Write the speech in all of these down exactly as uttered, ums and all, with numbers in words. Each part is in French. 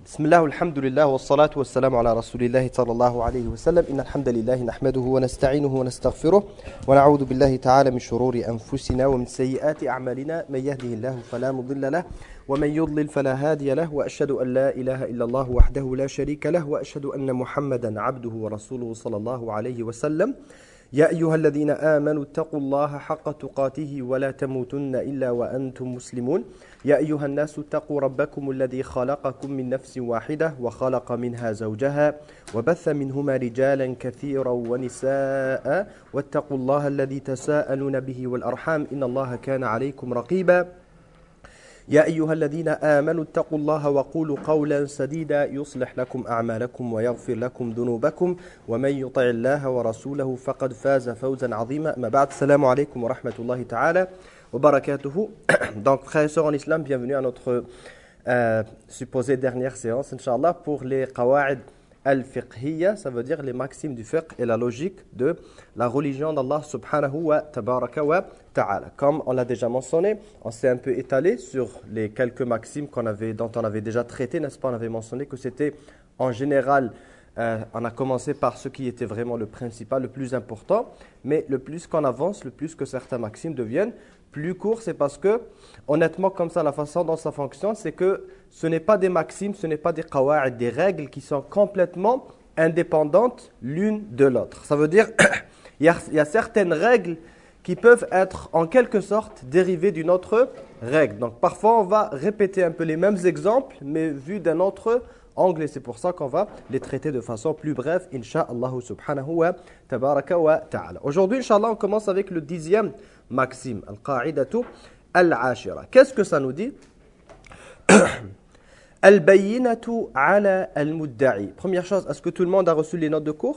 بسم الله والحمد لله والصلاة والسلام على رسول الله صلى الله عليه وسلم إن الحمد لله نحمده ونستعينه ونستغفره ونعوذ بالله تعالى من شرور أنفسنا ومن سيئات أعمالنا من يهده الله فلا مضل له ومن يضلل فلا هادي له وأشهد أن لا إله إلا الله وحده لا شريك له وأشهد أن محمدا عبده ورسوله صلى الله عليه وسلم يا أيها الذين آمنوا اتقوا الله حق تقاته ولا تموتن إلا وأنتم مسلمون يا أيها الناس اتقوا ربكم الذي خلقكم من نفس واحدة وخلق منها زوجها وبث منهما رجالا كثيرا ونساء واتقوا الله الذي تساءلون به والأرحام إن الله كان عليكم رقيبا يا أيها الذين آمنوا اتقوا الله وقولوا قولا سديدا يصلح لكم أعمالكم ويغفر لكم ذنوبكم ومن يطع الله ورسوله فقد فاز فوزا عظيما ما بعد السلام عليكم ورحمة الله تعالى وبركاته. Donc frères et sœurs en islam, bienvenue à notre euh, supposée dernière séance Inch'Allah pour les qawa'id al-fiqhiyya, ça veut dire les maximes du fiqh et la logique de la religion d'Allah subhanahu wa tabaraka wa ta'ala. Comme on l'a déjà mentionné, on s'est un peu étalé sur les quelques maximes qu'on avait, dont on avait déjà traité, n'est-ce pas? On avait mentionné que c'était en général, euh, on a commencé par ce qui était vraiment le principal, le plus important, mais le plus qu'on avance, le plus que certaines maximes deviennent plus courts, c'est parce que, honnêtement, comme ça, la façon dont ça fonctionne, c'est que ce n'est pas des maximes, ce n'est pas des qawa'id, des règles qui sont complètement indépendantes l'une de l'autre. Ça veut dire, il y a, il y a certaines règles qui peuvent être en quelque sorte dérivées d'une autre règle. Donc parfois, on va répéter un peu les mêmes exemples, mais vus d'un autre angle, et c'est pour ça qu'on va les traiter de façon plus brève, insha'Allah subhanahu wa tabaraka wa ta'ala. Aujourd'hui, insha'Allah, on commence avec le dixième maxime, al-qa'idatu al-ashira. Qu'est-ce que ça nous dit? Al-bayyinatu ala al-mudda'i. Première chose, est-ce que tout le monde a reçu les notes de cours?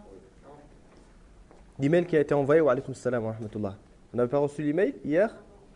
L'email qui a été envoyé, wa alaykum salam wa rahmatullah. Vous n'avez pas reçu l'email hier?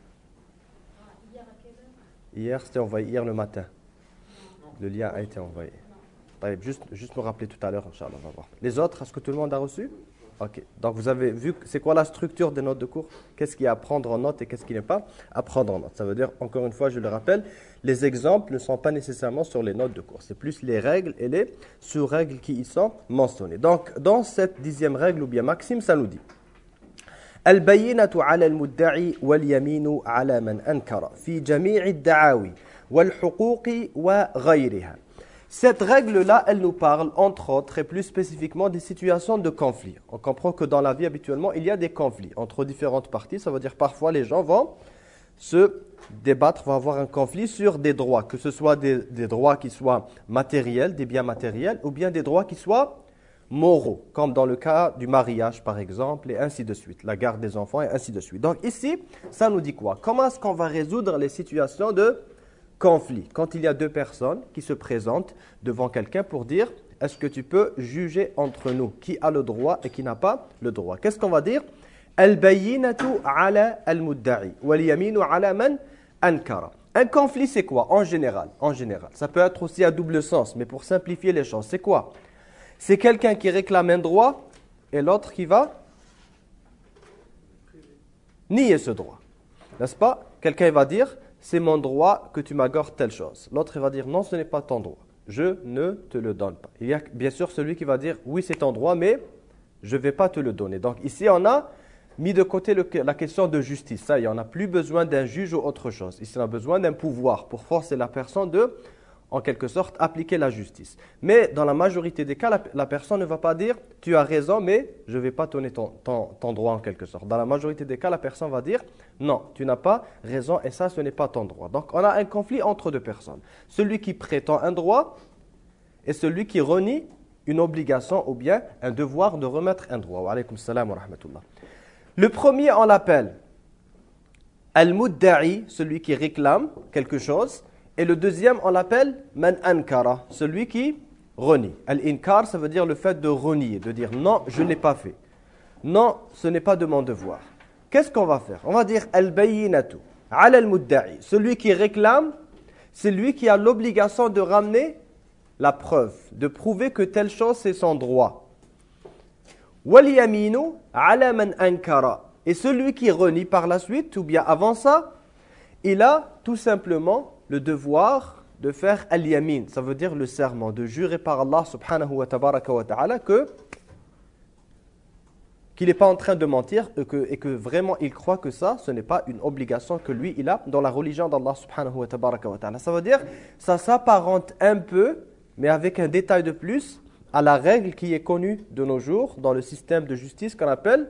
Hier, c'était envoyé, hier le matin. Le lien a été envoyé. Juste, juste me rappeler tout à l'heure, Inch'Allah, on va voir. Les autres, est-ce que tout le monde a reçu? Ok. Donc vous avez vu, c'est quoi la structure des notes de cours? Qu'est-ce qui est à prendre en note et qu'est-ce qui n'est pas à prendre en note? Ça veut dire, encore une fois, je le rappelle, les exemples ne sont pas nécessairement sur les notes de cours. C'est plus les règles et les sous-règles qui y sont mentionnées. Donc, dans cette dixième règle ou bien maxime, ça nous dit Al-bayyinatu ala al-mudda'i wal-yaminu ala man ankara fi jami'i ad-da'awi wal-huquqi wa ghayriha. Cette règle-là, elle nous parle, entre autres, et plus spécifiquement, des situations de conflit. On comprend que dans la vie, habituellement, il y a des conflits entre différentes parties. Ça veut dire parfois, les gens vont se débattre, vont avoir un conflit sur des droits, que ce soit des, des droits qui soient matériels, des biens matériels, ou bien des droits qui soient moraux, comme dans le cas du mariage, par exemple, et ainsi de suite, la garde des enfants, et ainsi de suite. Donc ici, ça nous dit quoi? Comment est-ce qu'on va résoudre les situations de conflit, quand il y a deux personnes qui se présentent devant quelqu'un pour dire est-ce que tu peux juger entre nous qui a le droit et qui n'a pas le droit? Qu'est-ce qu'on va dire? Al-bayyinatu ala al-mudda'i wal yaminu ala man ankara. Un conflit, c'est quoi? En général, en général. Ça peut être aussi à double sens, mais pour simplifier les choses, c'est quoi? C'est quelqu'un qui réclame un droit et l'autre qui va nier ce droit. N'est-ce pas? Quelqu'un va dire c'est mon droit que tu m'accordes telle chose. L'autre va dire non, ce n'est pas ton droit. Je ne te le donne pas. Il y a bien sûr celui qui va dire oui, c'est ton droit, mais je ne vais pas te le donner. Donc ici, on a mis de côté le, la question de justice. Ça, on n'a plus besoin d'un juge ou autre chose. Ici, on a besoin d'un pouvoir pour forcer la personne de, en quelque sorte, appliquer la justice. Mais dans la majorité des cas, la, la personne ne va pas dire « tu as raison, mais je ne vais pas te donner ton, ton, ton droit en quelque sorte ». Dans la majorité des cas, la personne va dire « non, tu n'as pas raison et ça, ce n'est pas ton droit ». Donc, on a un conflit entre deux personnes. Celui qui prétend un droit et celui qui renie une obligation ou bien un devoir de remettre un droit. Wa alaykum salam wa rahmatullah. Le premier, on l'appelle al-mudda'i, celui qui réclame quelque chose. Et le deuxième, on l'appelle man ankara, celui qui renie. Al-inkar, ça veut dire le fait de renier, de dire non, je ne l'ai pas fait. Non, ce n'est pas de mon devoir. Qu'est-ce qu'on va faire? On va dire al-bayyinatu ala al-mudda'i. Celui qui réclame, c'est lui qui a l'obligation de ramener la preuve, de prouver que telle chose c'est son droit. Wal yaminu ala man ankara. Et celui qui renie par la suite, ou bien avant ça, il a tout simplement le devoir de faire al-yamin, ça veut dire le serment, de jurer par Allah subhanahu wa tabaraka wa ta'ala que qu'il n'est pas en train de mentir et que, et que vraiment il croit que ça, ce n'est pas une obligation que lui, il a dans la religion d'Allah subhanahu wa tabaraka wa ta'ala. Ça veut dire, ça s'apparente un peu, mais avec un détail de plus, à la règle qui est connue de nos jours dans le système de justice qu'on appelle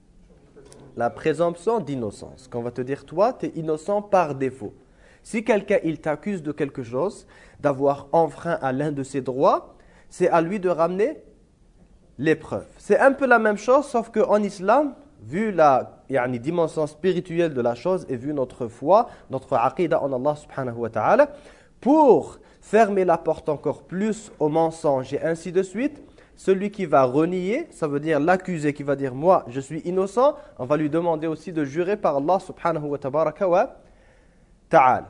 la présomption d'innocence. Qu'on va te dire, toi, tu es innocent par défaut. Si quelqu'un, il t'accuse de quelque chose, d'avoir enfreint à l'un de ses droits, c'est à lui de ramener l'épreuve. C'est un peu la même chose, sauf qu'en islam, vu la yani, dimension spirituelle de la chose et vu notre foi, notre aqidah en Allah subhanahu wa ta'ala, pour fermer la porte encore plus au mensonge et ainsi de suite, celui qui va renier, ça veut dire l'accusé qui va dire « moi, je suis innocent », on va lui demander aussi de jurer par Allah subhanahu wa tabaraka wa ta'ala.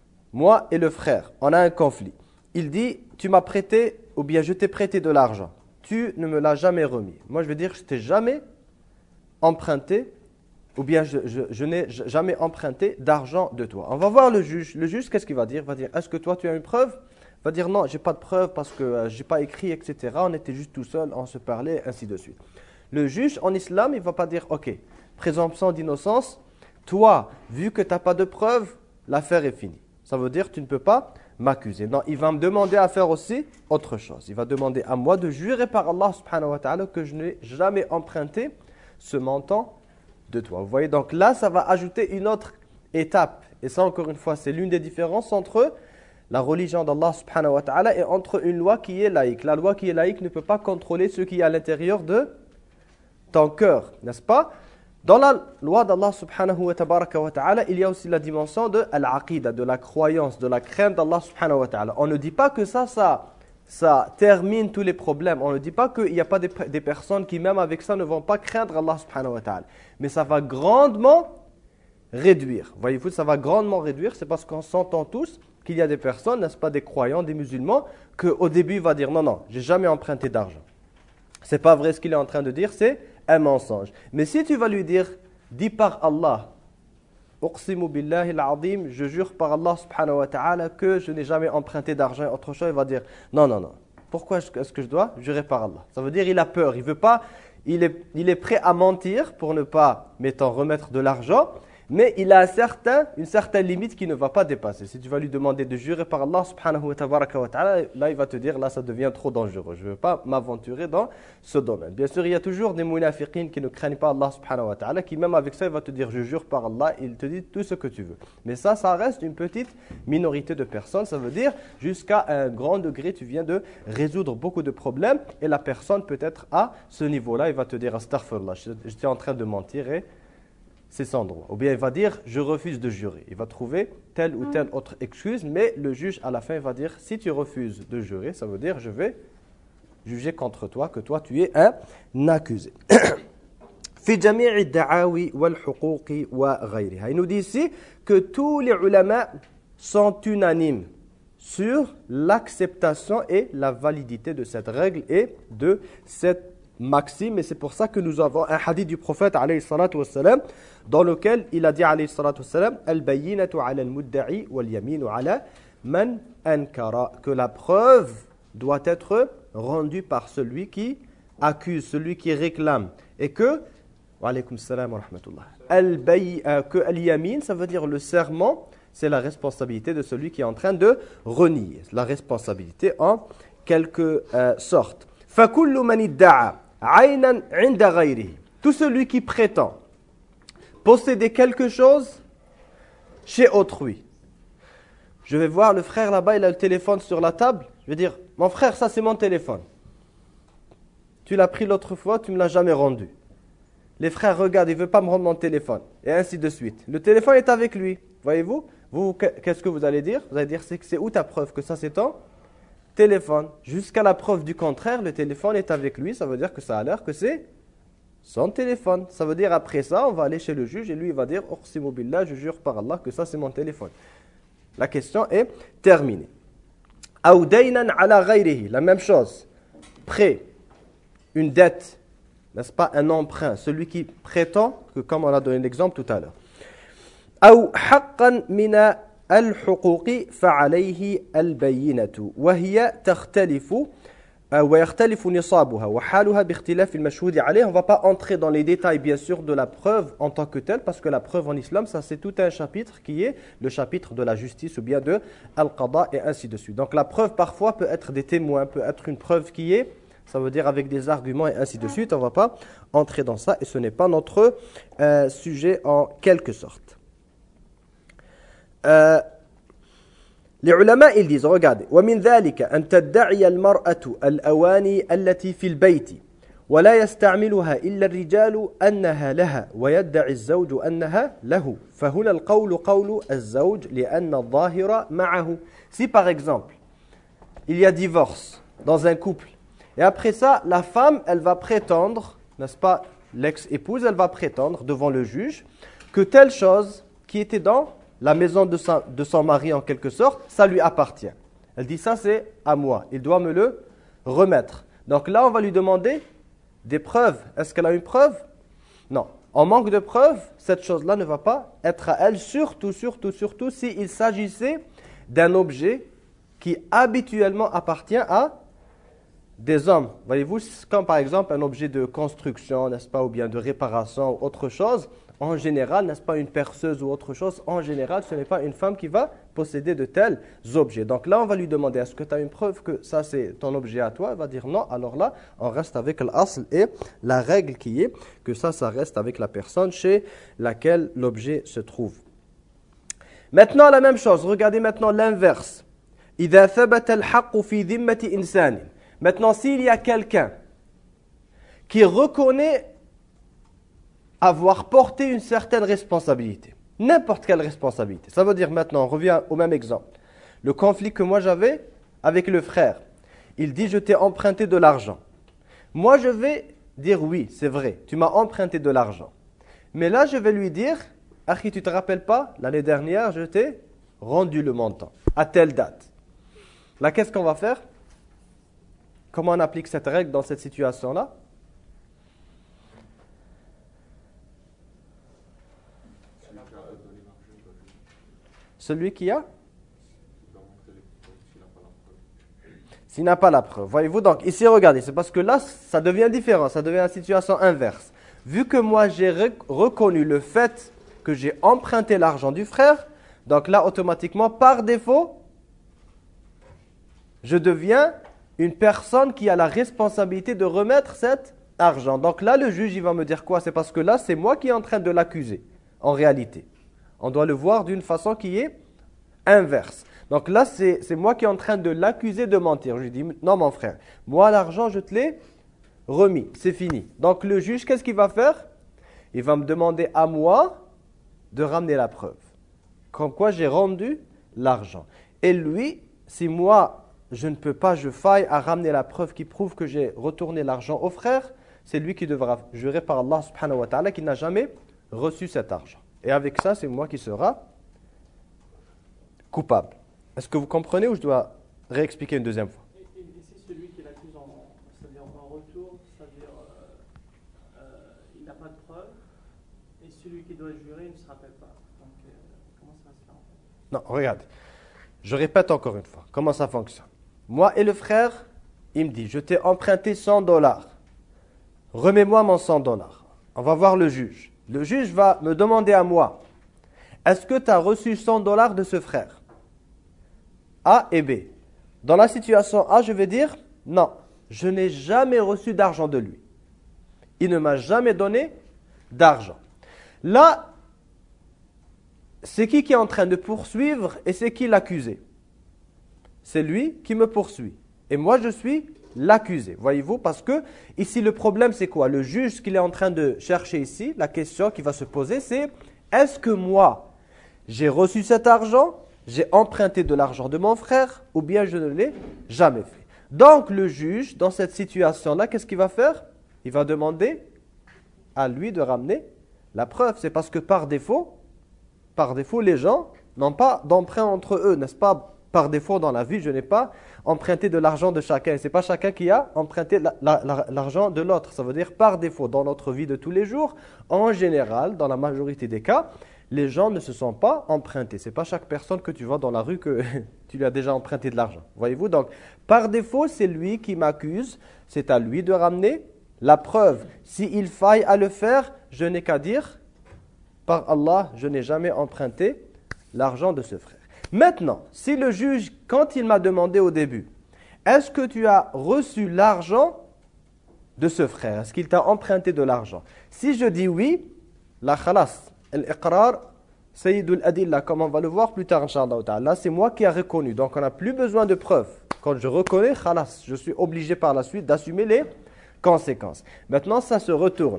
Moi et le frère, on a un conflit. Il dit « tu m'as prêté ou bien je t'ai prêté de l'argent ». Tu ne me l'as jamais remis. Moi, je veux dire, je t'ai jamais emprunté, ou bien je, je, je n'ai jamais emprunté d'argent de toi. On va voir le juge. Le juge, qu'est-ce qu'il va dire? Il va dire, est-ce que toi, tu as une preuve? Il va dire, non, j'ai pas de preuve parce que euh, j'ai pas écrit, et cetera. On était juste tout seul, on se parlait, ainsi de suite. Le juge, en islam, il va pas dire, ok, présomption d'innocence, toi, vu que tu n'as pas de preuve, l'affaire est finie. Ça veut dire, tu ne peux pas m'accuser. Non, il va me demander à faire aussi autre chose. Il va demander à moi de jurer par Allah subhanahu wa ta'ala que je n'ai jamais emprunté ce montant de toi. Vous voyez, donc là, ça va ajouter une autre étape. Et ça, encore une fois, c'est l'une des différences entre la religion d'Allah subhanahu wa ta'ala et entre une loi qui est laïque. La loi qui est laïque ne peut pas contrôler ce qui est à l'intérieur de ton cœur, n'est-ce pas? Dans la loi d'Allah subhanahu wa tabaraka wa ta'ala, il y a aussi la dimension de al-aqidah, de la croyance, de la crainte d'Allah subhanahu wa ta'ala. On ne dit pas que ça, ça, ça termine tous les problèmes. On ne dit pas qu'il n'y a pas des, des personnes qui, même avec ça, ne vont pas craindre Allah subhanahu wa ta'ala. Mais ça va grandement réduire. Voyez-vous, ça va grandement réduire. C'est parce qu'on s'entend tous qu'il y a des personnes, n'est-ce pas, des croyants, des musulmans, qu'au début, il va dire, non, non, j'ai jamais emprunté d'argent. C'est pas vrai ce qu'il est en train de dire, c'est un mensonge. Mais si tu vas lui dire, dis par Allah, Uqsimu billahi al-azim, je jure par Allah subhanahu wa ta'ala que je n'ai jamais emprunté d'argent et autre chose, il va dire, non, non, non. Pourquoi est-ce que je dois jurer par Allah? Ça veut dire il a peur, il veut pas, il est, il est prêt à mentir pour ne pas, mettons, remettre de l'argent, mais il a un certain, une certaine limite qu'il ne va pas dépasser. Si tu vas lui demander de jurer par Allah subhanahu wa ta'ala, là il va te dire, là ça devient trop dangereux. Je ne veux pas m'aventurer dans ce domaine. Bien sûr, il y a toujours des munafiqines qui ne craignent pas Allah subhanahu wa ta'ala, qui même avec ça, il va te dire, je jure par Allah, il te dit tout ce que tu veux. Mais ça, ça reste une petite minorité de personnes. Ça veut dire, jusqu'à un grand degré, tu viens de résoudre beaucoup de problèmes, et la personne peut-être à ce niveau-là, il va te dire, astaghfirullah, j'étais en train de mentir et c'est sans droit. Ou bien il va dire, je refuse de jurer. Il va trouver telle ou telle autre excuse, mais le juge à la fin va dire, si tu refuses de jurer, ça veut dire, je vais juger contre toi, que toi tu es un accusé. Il nous dit ici que tous les ulama sont unanimes sur l'acceptation et la validité de cette règle et de cette maxime, et c'est pour ça que nous avons un hadith du prophète alayhi salatu wassalam, dans lequel il a dit alayhi salatu wassalam, al-bayyinatu ala al-mudda'i wal-yaminu ala man ankara, que la preuve doit être rendue par celui qui accuse, celui qui réclame, et que wa alaykum salam wa rahmatullah, al-bay euh, que al-yamin, ça veut dire le serment, c'est la responsabilité de celui qui est en train de renier, la responsabilité en quelque euh, sorte. فَكُلُّ مَنِ ادَّعَى عَيْنًا عِنْدَ غَيْرِهِ, tout celui qui prétend posséder quelque chose chez autrui. Je vais voir le frère là-bas, il a le téléphone sur la table. Je vais dire, mon frère, ça c'est mon téléphone. Tu l'as pris l'autre fois, tu ne me l'as jamais rendu. Les frères regardent, il ne veut pas me rendre mon téléphone. Et ainsi de suite. Le téléphone est avec lui. Voyez-vous, vous, qu'est-ce que vous allez dire? Vous allez dire, c'est, c'est où ta preuve que ça c'est ton téléphone? Jusqu'à la preuve du contraire, le téléphone est avec lui. Ça veut dire que ça a l'air que c'est son téléphone. Ça veut dire après ça, on va aller chez le juge et lui il va dire, Uqsimu billah, je jure par Allah que ça c'est mon téléphone. La question est terminée. Aw daynan ala ghayrihi, la même chose. Prêt, une dette, n'est-ce pas, un emprunt, celui qui prétend, que comme on a donné l'exemple tout à l'heure. Aw haqqan mina الحقوق فعليه البينة وهي تختلف ويختلف نصابها وحالها باختلاف المشهود عليه. On ne va pas entrer dans les détails bien sûr de la preuve en tant que telle parce que la preuve en islam ça c'est tout un chapitre qui est le chapitre de la justice ou bien de al-qada et ainsi de suite. Donc la preuve parfois peut être des témoins, peut être une preuve qui est, ça veut dire avec des arguments et ainsi de suite. On ne va pas entrer dans ça et ce n'est pas notre euh, sujet en quelque sorte. Euh, Les ulama ils disent, regardez, ومن ذلك أن تدعي المرأة الأواني التي في البيت ولا يستعملها إلا الرجال أنها لها ويدعي الزوج أنها له فهنا القول قول الزوج لأن الظاهر معه. Si par exemple il y a divorce dans un couple et après ça la femme elle va prétendre, n'est-ce pas, l'ex-épouse elle va prétendre devant le juge que telle chose qui était dans la maison de, sa, de son mari en quelque sorte, ça lui appartient. Elle dit ça c'est à moi, il doit me le remettre. Donc là on va lui demander des preuves. Est-ce qu'elle a une preuve? Non. En manque de preuves, cette chose-là ne va pas être à elle, surtout, surtout, surtout s'il s'agissait d'un objet qui habituellement appartient à des hommes. Voyez-vous, comme par exemple un objet de construction, n'est-ce pas, ou bien de réparation ou autre chose. En général, n'est-ce pas, une perceuse ou autre chose, en général, ce n'est pas une femme qui va posséder de tels objets. Donc là, on va lui demander, est-ce que tu as une preuve que ça c'est ton objet à toi? Elle va dire non, alors là, on reste avec l'asl et la règle qui est que ça, ça reste avec la personne chez laquelle l'objet se trouve. Maintenant, la même chose, regardez maintenant l'inverse. إِذَا ثَبَتَ الْحَقُّ فِي ذِمَّةِ إِنسَانٍ. Maintenant, s'il y a quelqu'un qui reconnaît avoir porté une certaine responsabilité, n'importe quelle responsabilité. Ça veut dire maintenant, on revient au même exemple. Le conflit que moi j'avais avec le frère, il dit je t'ai emprunté de l'argent. Moi je vais dire oui, c'est vrai, tu m'as emprunté de l'argent. Mais là je vais lui dire, Akhi, tu te rappelles pas, l'année dernière je t'ai rendu le montant, à telle date. Là qu'est-ce qu'on va faire? Comment on applique cette règle dans cette situation-là? Celui qui a? S'il n'a pas la preuve. Voyez-vous, donc ici, regardez, c'est parce que là, ça devient différent, ça devient une situation inverse. Vu que moi, j'ai reconnu le fait que j'ai emprunté l'argent du frère, donc là, automatiquement, par défaut, je deviens une personne qui a la responsabilité de remettre cet argent. Donc là, le juge, il va me dire quoi? C'est parce que là, c'est moi qui est en train de l'accuser, en réalité. On doit le voir d'une façon qui est inverse. Donc là, c'est moi qui est en train de l'accuser de mentir. Je lui dis, non mon frère, moi l'argent, je te l'ai remis, c'est fini. Donc le juge, qu'est-ce qu'il va faire? Il va me demander à moi de ramener la preuve. Comme quoi j'ai rendu l'argent. Et lui, si moi, je ne peux pas, je faille à ramener la preuve qui prouve que j'ai retourné l'argent au frère, c'est lui qui devra jurer par Allah subhanahu wa ta'ala qu'il n'a jamais reçu cet argent. Et avec ça, c'est moi qui sera coupable. Est-ce que vous comprenez ou je dois réexpliquer une deuxième fois? Et, et, et c'est celui qui l'accuse en, c'est-à-dire en retour, c'est-à-dire euh, euh, il n'a pas de preuve, et celui qui doit jurer il ne se rappelle pas. Donc, euh, comment ça va se faire en fait? Non, regarde. Je répète encore une fois. Comment ça fonctionne? Moi et le frère, il me dit, je t'ai emprunté cent dollars. Remets-moi mon cent dollars. On va voir le juge. Le juge va me demander à moi, est-ce que tu as reçu cent dollars de ce frère? A et B. Dans la situation A, je vais dire, non, je n'ai jamais reçu d'argent de lui. Il ne m'a jamais donné d'argent. Là, c'est qui qui est en train de poursuivre et c'est qui l'accusé? C'est lui qui me poursuit. Et moi, je suis l'accusé. Voyez-vous, parce que ici, le problème, c'est quoi? Le juge, ce qu'il est en train de chercher ici, la question qui va se poser, c'est est-ce que moi, j'ai reçu cet argent, j'ai emprunté de l'argent de mon frère, ou bien je ne l'ai jamais fait? Donc, le juge, dans cette situation-là, qu'est-ce qu'il va faire? Il va demander à lui de ramener la preuve. C'est parce que par défaut, par défaut, les gens n'ont pas d'emprunt entre eux, n'est-ce pas? Par défaut, dans la vie, je n'ai pas emprunté de l'argent de chacun. Ce n'est pas chacun qui a emprunté l'argent de l'autre. Ça veut dire par défaut, dans notre vie de tous les jours, en général, dans la majorité des cas, Les gens ne se sont pas empruntés. Ce n'est pas chaque personne que tu vois dans la rue que tu lui as déjà emprunté de l'argent. Voyez-vous, donc par défaut, c'est lui qui m'accuse. C'est à lui de ramener la preuve. S'il faille à le faire, je n'ai qu'à dire, par Allah, je n'ai jamais emprunté l'argent de ce frère. Maintenant, si le juge, quand il m'a demandé au début, est-ce que tu as reçu l'argent de ce frère? Est-ce qu'il t'a emprunté de l'argent? Si je dis oui, la khalas, al-iqrar, sayyidul adilla, comme on va le voir plus tard, inshallah ta'ala, c'est moi qui ai reconnu. Donc on n'a plus besoin de preuves. Quand je reconnais, khalas, je suis obligé par la suite d'assumer les conséquences. Maintenant, ça se retourne.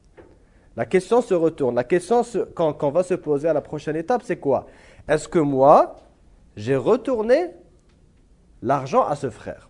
La question se retourne. La question se, qu'on, qu'on va se poser à la prochaine étape, c'est quoi? Est-ce que moi, j'ai retourné l'argent à ce frère?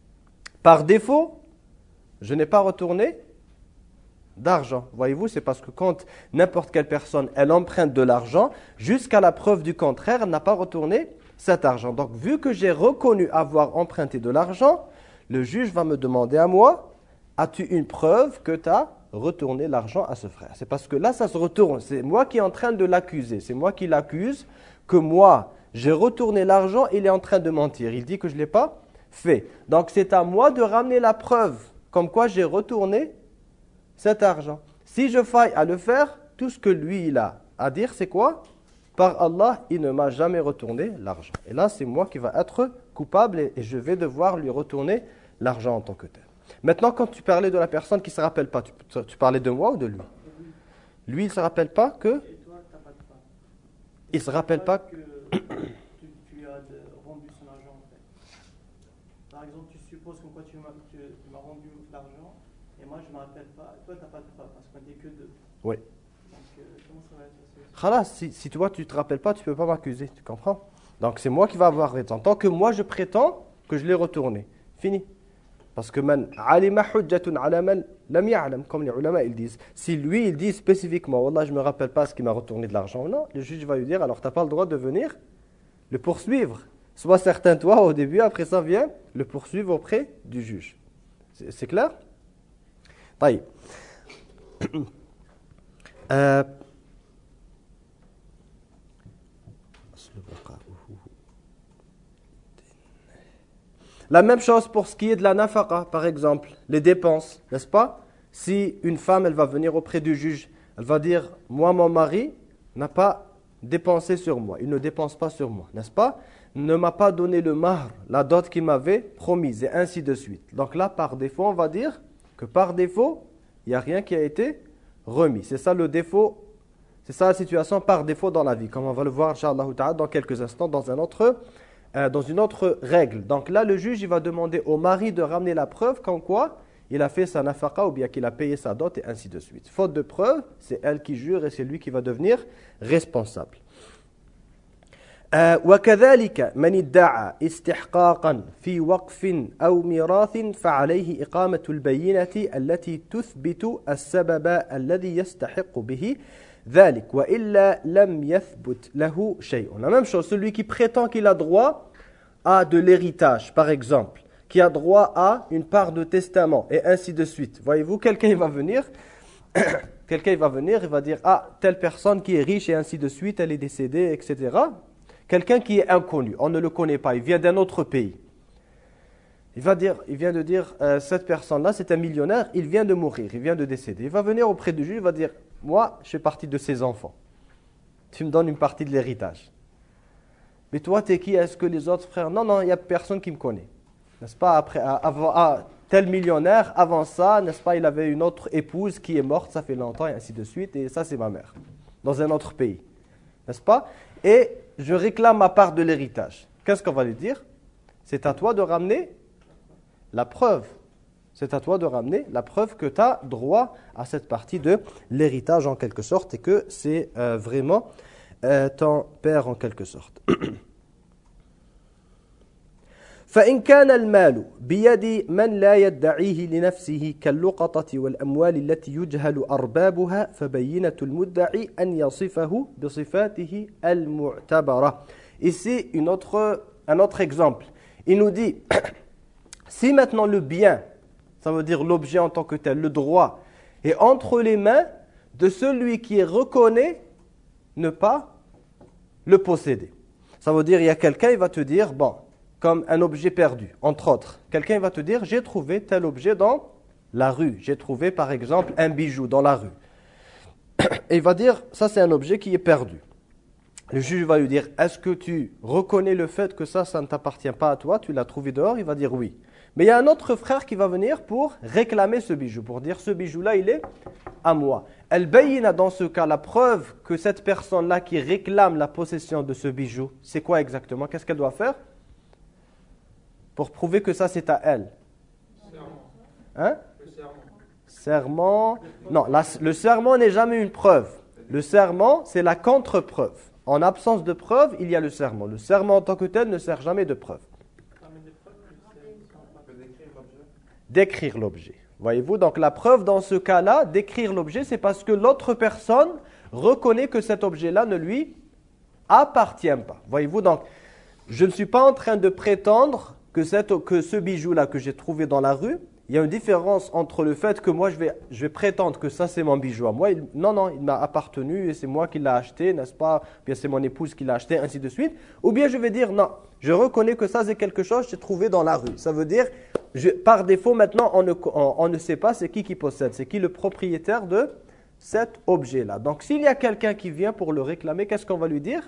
Par défaut, je n'ai pas retourné d'argent. Voyez-vous, c'est parce que quand n'importe quelle personne, elle emprunte de l'argent, jusqu'à la preuve du contraire, elle n'a pas retourné cet argent. Donc, vu que j'ai reconnu avoir emprunté de l'argent, le juge va me demander à moi, as-tu une preuve que tu as retourné l'argent à ce frère? C'est parce que là, ça se retourne. C'est moi qui est en train de l'accuser. C'est moi qui l'accuse que moi, j'ai retourné l'argent, il est en train de mentir. Il dit que je ne l'ai pas fait. Donc, c'est à moi de ramener la preuve comme quoi j'ai retourné cet argent. Si je faille à le faire, tout ce que lui, il a à dire, c'est quoi? Par Allah, il ne m'a jamais retourné l'argent. Et là, c'est moi qui va être coupable et, et je vais devoir lui retourner l'argent en tant que tel. Maintenant, quand tu parlais de la personne qui ne se rappelle pas, tu, tu parlais de moi ou de lui? Lui, il ne se rappelle pas que... Et toi, t'as pas de preuve. Il ne se rappelle pas que tu, tu as de- rendu son argent en fait. Par exemple, tu supposes que quoi tu m'as tu, tu m'as rendu l'argent et moi je ne me rappelle pas. Toi, tu n'as pas de preuve parce qu'on n'est que deux. Oui. Donc, euh, comment ça va être passé? Khalas, si, si toi, tu ne te rappelles pas, tu ne peux pas m'accuser. Tu comprends? Donc, c'est moi qui va avoir raison. Tant que moi, je prétends que je l'ai retourné. Fini. Parce que man alima hujjatun ala man lam ya'lam, comme les ulama ils disent. Si lui il dit spécifiquement, wallah je me rappelle pas ce qui m'a retourné de l'argent, non, le juge va lui dire alors tu n'as pas le droit de venir le poursuivre. Sois certain toi au début, après ça vient le poursuivre auprès du juge. C'est, c'est clair? طيب. euh, La même chose pour ce qui est de la nafaqa, par exemple, les dépenses, n'est-ce pas? Si une femme, elle va venir auprès du juge, elle va dire, moi, mon mari n'a pas dépensé sur moi, il ne dépense pas sur moi, n'est-ce pas? Ne m'a pas donné le mahr, la dot qu'il m'avait promise, et ainsi de suite. Donc là, par défaut, on va dire que par défaut, il n'y a rien qui a été remis. C'est ça le défaut, c'est ça la situation par défaut dans la vie, comme on va le voir, Inch'Allah ta'ala, dans quelques instants, dans un autre Euh, dans une autre règle. Donc là, le juge il va demander au mari de ramener la preuve comme quoi il a fait sa nafaqa ou bien qu'il a payé sa dot et ainsi de suite. Faute de preuve, c'est elle qui jure et c'est lui qui va devenir responsable. وكذلك من ادعى استحقاقا في وقف أو ميراث فعليه إقامة البينة التي تثبت السبب الذي يستحق به ذلك وإلا لم يثبت له شيء. La même chose, celui qui prétend qu'il a droit à de l'héritage, par exemple, qui a droit à une part de testament et ainsi de suite. Voyez-vous, quelqu'un il va venir, quelqu'un il va venir, il va dire ah telle personne qui est riche et ainsi de suite, elle est décédée, et cetera. Quelqu'un qui est inconnu, on ne le connaît pas, il vient d'un autre pays. Il va dire, il vient de dire, euh, cette personne-là, c'est un millionnaire, il vient de mourir, il vient de décéder. Il va venir auprès du juge, il va dire, moi, je fais partie de ses enfants. Tu me donnes une partie de l'héritage. Mais toi, tu es qui? Est-ce que les autres frères? Non, non, il n'y a personne qui me connaît. N'est-ce pas? Après, avant, ah, tel millionnaire, avant ça, n'est-ce pas, il avait une autre épouse qui est morte, ça fait longtemps, et ainsi de suite, et ça, c'est ma mère, dans un autre pays. N'est-ce pas? Et je réclame ma part de l'héritage. Qu'est-ce qu'on va lui dire? C'est à toi de ramener la preuve. C'est à toi de ramener la preuve que tu as droit à cette partie de l'héritage en quelque sorte et que c'est euh, vraiment euh, ton père en quelque sorte. فإن كان المال بيد من لا يدعيه لنفسه كاللقطة والأموال التي يجهل أربابها فبينة المدعي أن يصفه بصفاته المعتبرة. Ici, une autre, un autre exemple. Il nous dit, si maintenant le bien, ça veut dire l'objet en tant que tel, le droit, est entre les mains de celui qui reconnaît ne pas le posséder. Ça veut dire, il y a quelqu'un, il va te dire, bon, comme un objet perdu, entre autres. Quelqu'un va te dire, j'ai trouvé tel objet dans la rue. J'ai trouvé, par exemple, un bijou dans la rue. Et il va dire, ça c'est un objet qui est perdu. Le juge va lui dire, est-ce que tu reconnais le fait que ça, ça ne t'appartient pas à toi, tu l'as trouvé dehors? Il va dire oui. Mais il y a un autre frère qui va venir pour réclamer ce bijou, pour dire, ce bijou-là, il est à moi. Al-Bayina, dans ce cas, la preuve que cette personne-là qui réclame la possession de ce bijou, c'est quoi exactement? Qu'est-ce qu'elle doit faire pour prouver que ça, c'est à elle? Hein? Serment. Non, la, le serment n'est jamais une preuve. Le serment, c'est la contre-preuve. En absence de preuve, il y a le serment. Le serment en tant que tel ne sert jamais de preuve. Décrire l'objet. Voyez-vous, donc la preuve dans ce cas-là, décrire l'objet, c'est parce que l'autre personne reconnaît que cet objet-là ne lui appartient pas. Voyez-vous, donc je ne suis pas en train de prétendre que, cette, que ce bijou-là que j'ai trouvé dans la rue, il y a une différence entre le fait que moi je vais, je vais prétendre que ça c'est mon bijou à moi. Il, non, non, il m'a appartenu et c'est moi qui l'ai acheté, n'est-ce pas? Ou bien c'est mon épouse qui l'a acheté, ainsi de suite. Ou bien je vais dire non, je reconnais que ça c'est quelque chose que j'ai trouvé dans la rue. Ça veut dire, je, par défaut maintenant on ne, on, on ne sait pas c'est qui qui possède, c'est qui le propriétaire de cet objet-là. Donc s'il y a quelqu'un qui vient pour le réclamer, qu'est-ce qu'on va lui dire?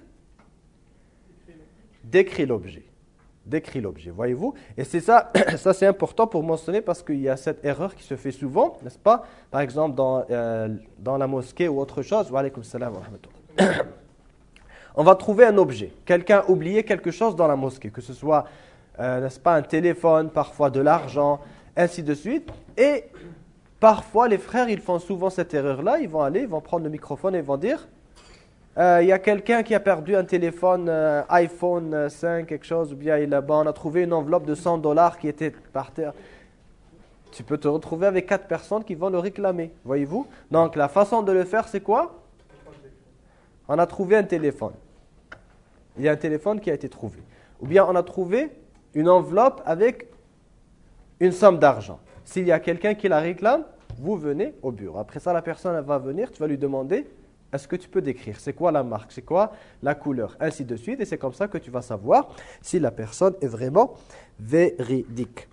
Décris l'objet. Décrit l'objet, voyez-vous? Et c'est ça, ça c'est important pour mentionner parce qu'il y a cette erreur qui se fait souvent, n'est-ce pas? Par exemple, dans, euh, dans la mosquée ou autre chose. Wa alaykoum salam wa rahmatullah. On va trouver un objet. Quelqu'un a oublié quelque chose dans la mosquée, que ce soit, euh, n'est-ce pas, un téléphone, parfois de l'argent, ainsi de suite. Et parfois, les frères, ils font souvent cette erreur-là. Ils vont aller, ils vont prendre le microphone et ils vont dire... Il euh, y a quelqu'un qui a perdu un téléphone euh, iPhone cinq, quelque chose, ou bien il a, bon, on a trouvé une enveloppe de cent dollars qui était par terre. Tu peux te retrouver avec quatre personnes qui vont le réclamer, voyez-vous? Donc la façon de le faire, c'est quoi? On a trouvé un téléphone. Il y a un téléphone qui a été trouvé. Ou bien on a trouvé une enveloppe avec une somme d'argent. S'il y a quelqu'un qui la réclame, vous venez au bureau. Après ça, la personne elle va venir, tu vas lui demander... Est-ce que tu peux décrire? C'est quoi la marque? C'est quoi la couleur? Ainsi de suite. Et c'est comme ça que tu vas savoir si la personne est vraiment véridique.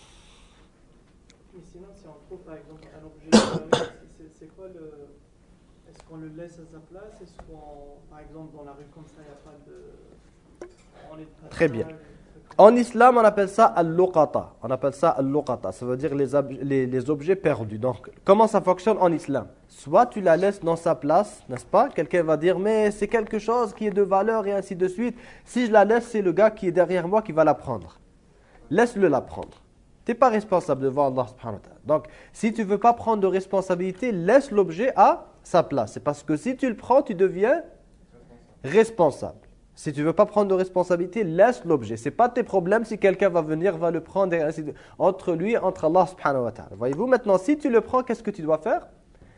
Mais sinon, si on trouve par exemple un objet, c'est quoi le... Est-ce qu'on le laisse à sa place? Est-ce qu'on, par exemple, dans la rue comme ça, il n'y a pas de... On est Très bien. En islam, on appelle ça al-luqata. On appelle ça al-luqata. Ça veut dire les, les, les objets perdus. Donc, comment ça fonctionne en islam? Soit tu la laisses dans sa place, n'est-ce pas? Quelqu'un va dire, mais c'est quelque chose qui est de valeur et ainsi de suite. Si je la laisse, c'est le gars qui est derrière moi qui va la prendre. Laisse-le la prendre. Tu n'es pas responsable devant Allah subhanahu wa ta'ala. Donc, si tu ne veux pas prendre de responsabilité, laisse l'objet à sa place. C'est parce que si tu le prends, tu deviens responsable. Si tu ne veux pas prendre de responsabilité, laisse l'objet. Ce n'est pas tes problèmes si quelqu'un va venir, va le prendre et ainsi de... entre lui, entre Allah subhanahu wa ta'ala. Voyez-vous, maintenant, si tu le prends, qu'est-ce que tu dois faire?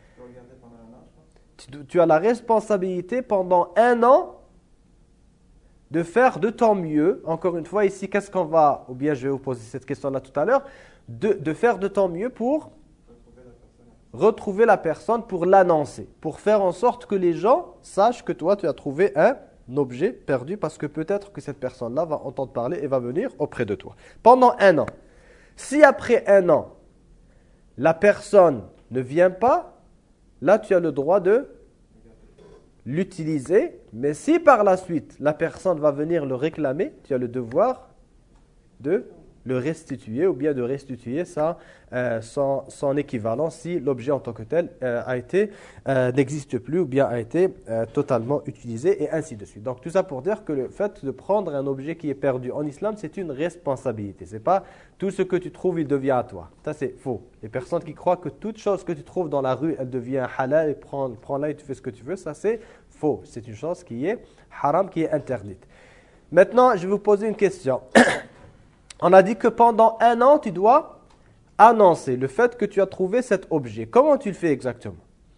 Tu, tu as la responsabilité pendant un an de faire de ton mieux. Encore une fois, ici, qu'est-ce qu'on va, ou bien je vais vous poser cette question-là tout à l'heure, de, de faire de ton mieux pour retrouver la personne, pour l'annoncer, pour faire en sorte que les gens sachent que toi, tu as trouvé un objet perdu parce que peut-être que cette personne-là va entendre parler et va venir auprès de toi. Pendant un an. Si après un an, la personne ne vient pas, là tu as le droit de l'utiliser. Mais si par la suite, la personne va venir le réclamer, tu as le devoir de le restituer ou bien de restituer ça, euh, son, son équivalent si l'objet en tant que tel euh, a été euh, n'existe plus ou bien a été euh, totalement utilisé et ainsi de suite. Donc tout ça pour dire que le fait de prendre un objet qui est perdu en islam, c'est une responsabilité. C'est pas tout ce que tu trouves, il devient à toi. Ça c'est faux. Les personnes qui croient que toute chose que tu trouves dans la rue, elle devient halal et prends, prends-la et tu fais ce que tu veux, ça c'est faux. C'est une chose qui est haram, qui est interdite. Maintenant, je vais vous poser une question. On a dit que pendant un an, tu dois annoncer le fait que tu as trouvé cet objet. Comment tu le fais exactement?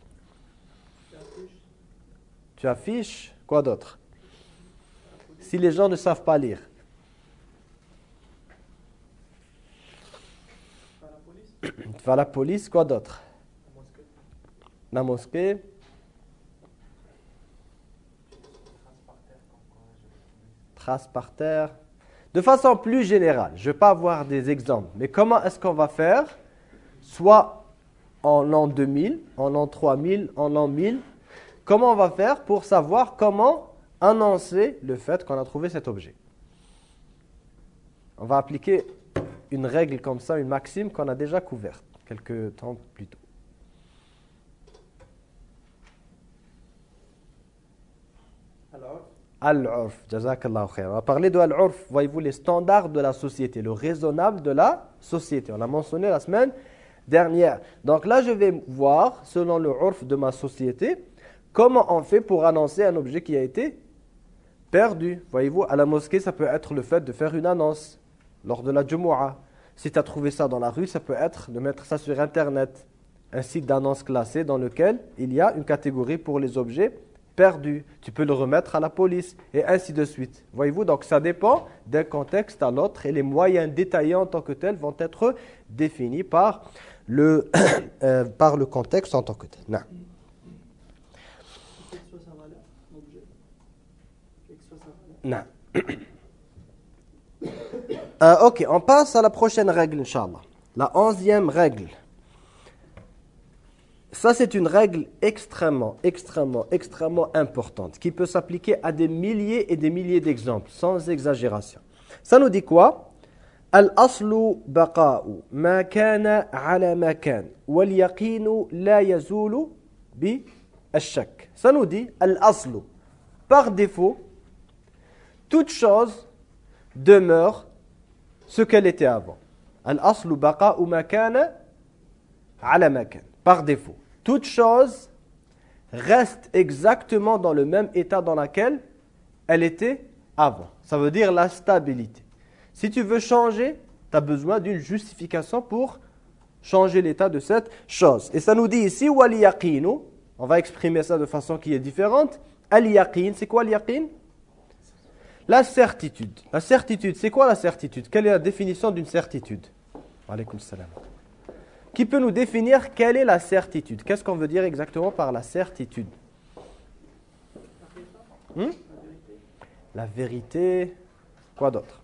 Tu affiches quoi d'autre? Si les gens ne savent pas lire. Tu vas à la police, quoi d'autre? La mosquée. trace par terre. De façon plus générale, je ne vais pas avoir des exemples, mais comment est-ce qu'on va faire? Soit en l'an deux mille, en l'an trois mille, en l'an mille. Comment on va faire pour savoir comment annoncer le fait qu'on a trouvé cet objet? On va appliquer une règle comme ça, une maxime qu'on a déjà couverte quelques temps plus tôt. Alors, Al-urf, jazakallahu khair. On va parler de al-urf, voyez-vous, les standards de la société, le raisonnable de la société. On l'a mentionné la semaine dernière. Donc là, je vais voir, selon le urf de ma société, comment on fait pour annoncer un objet qui a été perdu. Voyez-vous, à la mosquée, ça peut être le fait de faire une annonce lors de la Jumu'ah. Si tu as trouvé ça dans la rue, ça peut être de mettre ça sur Internet. Un site d'annonce classé dans lequel il y a une catégorie pour les objets perdus. Tu peux le remettre à la police et ainsi de suite. Voyez-vous, donc ça dépend d'un contexte à l'autre et les moyens détaillés en tant que tels vont être définis par le, euh, par le contexte en tant que tel. Non. quelle que soit sa valeur, l'objet, quelle que soit sa valeur. Non. Euh, ok, on passe à la prochaine règle, Inch'Allah. La onzième règle. Ça, c'est une règle extrêmement, extrêmement, extrêmement importante qui peut s'appliquer à des milliers et des milliers d'exemples, sans exagération. Ça nous dit quoi? Al-aslu baqa'u ma kana ala ma kan wal yaqinu la yazulu bi al-shak. Ça nous dit al-aslu. Par défaut, toute chose demeure ce qu'elle était avant. Al-aslu baqa'u ma kana ala ma kan. Par défaut. Toute chose reste exactement dans le même état dans lequel elle était avant. Ça veut dire la stabilité. Si tu veux changer, tu as besoin d'une justification pour changer l'état de cette chose. Et ça nous dit ici, wal yaqinu, on va exprimer ça de façon qui est différente. Al yaqin, c'est quoi al yaqin? La certitude. La certitude, c'est quoi la certitude? Quelle est la définition d'une certitude? Wa alaykoum salam. Qui peut nous définir quelle est la certitude? Qu'est-ce qu'on veut dire exactement par la certitude? Hmm? La vérité. Quoi d'autre?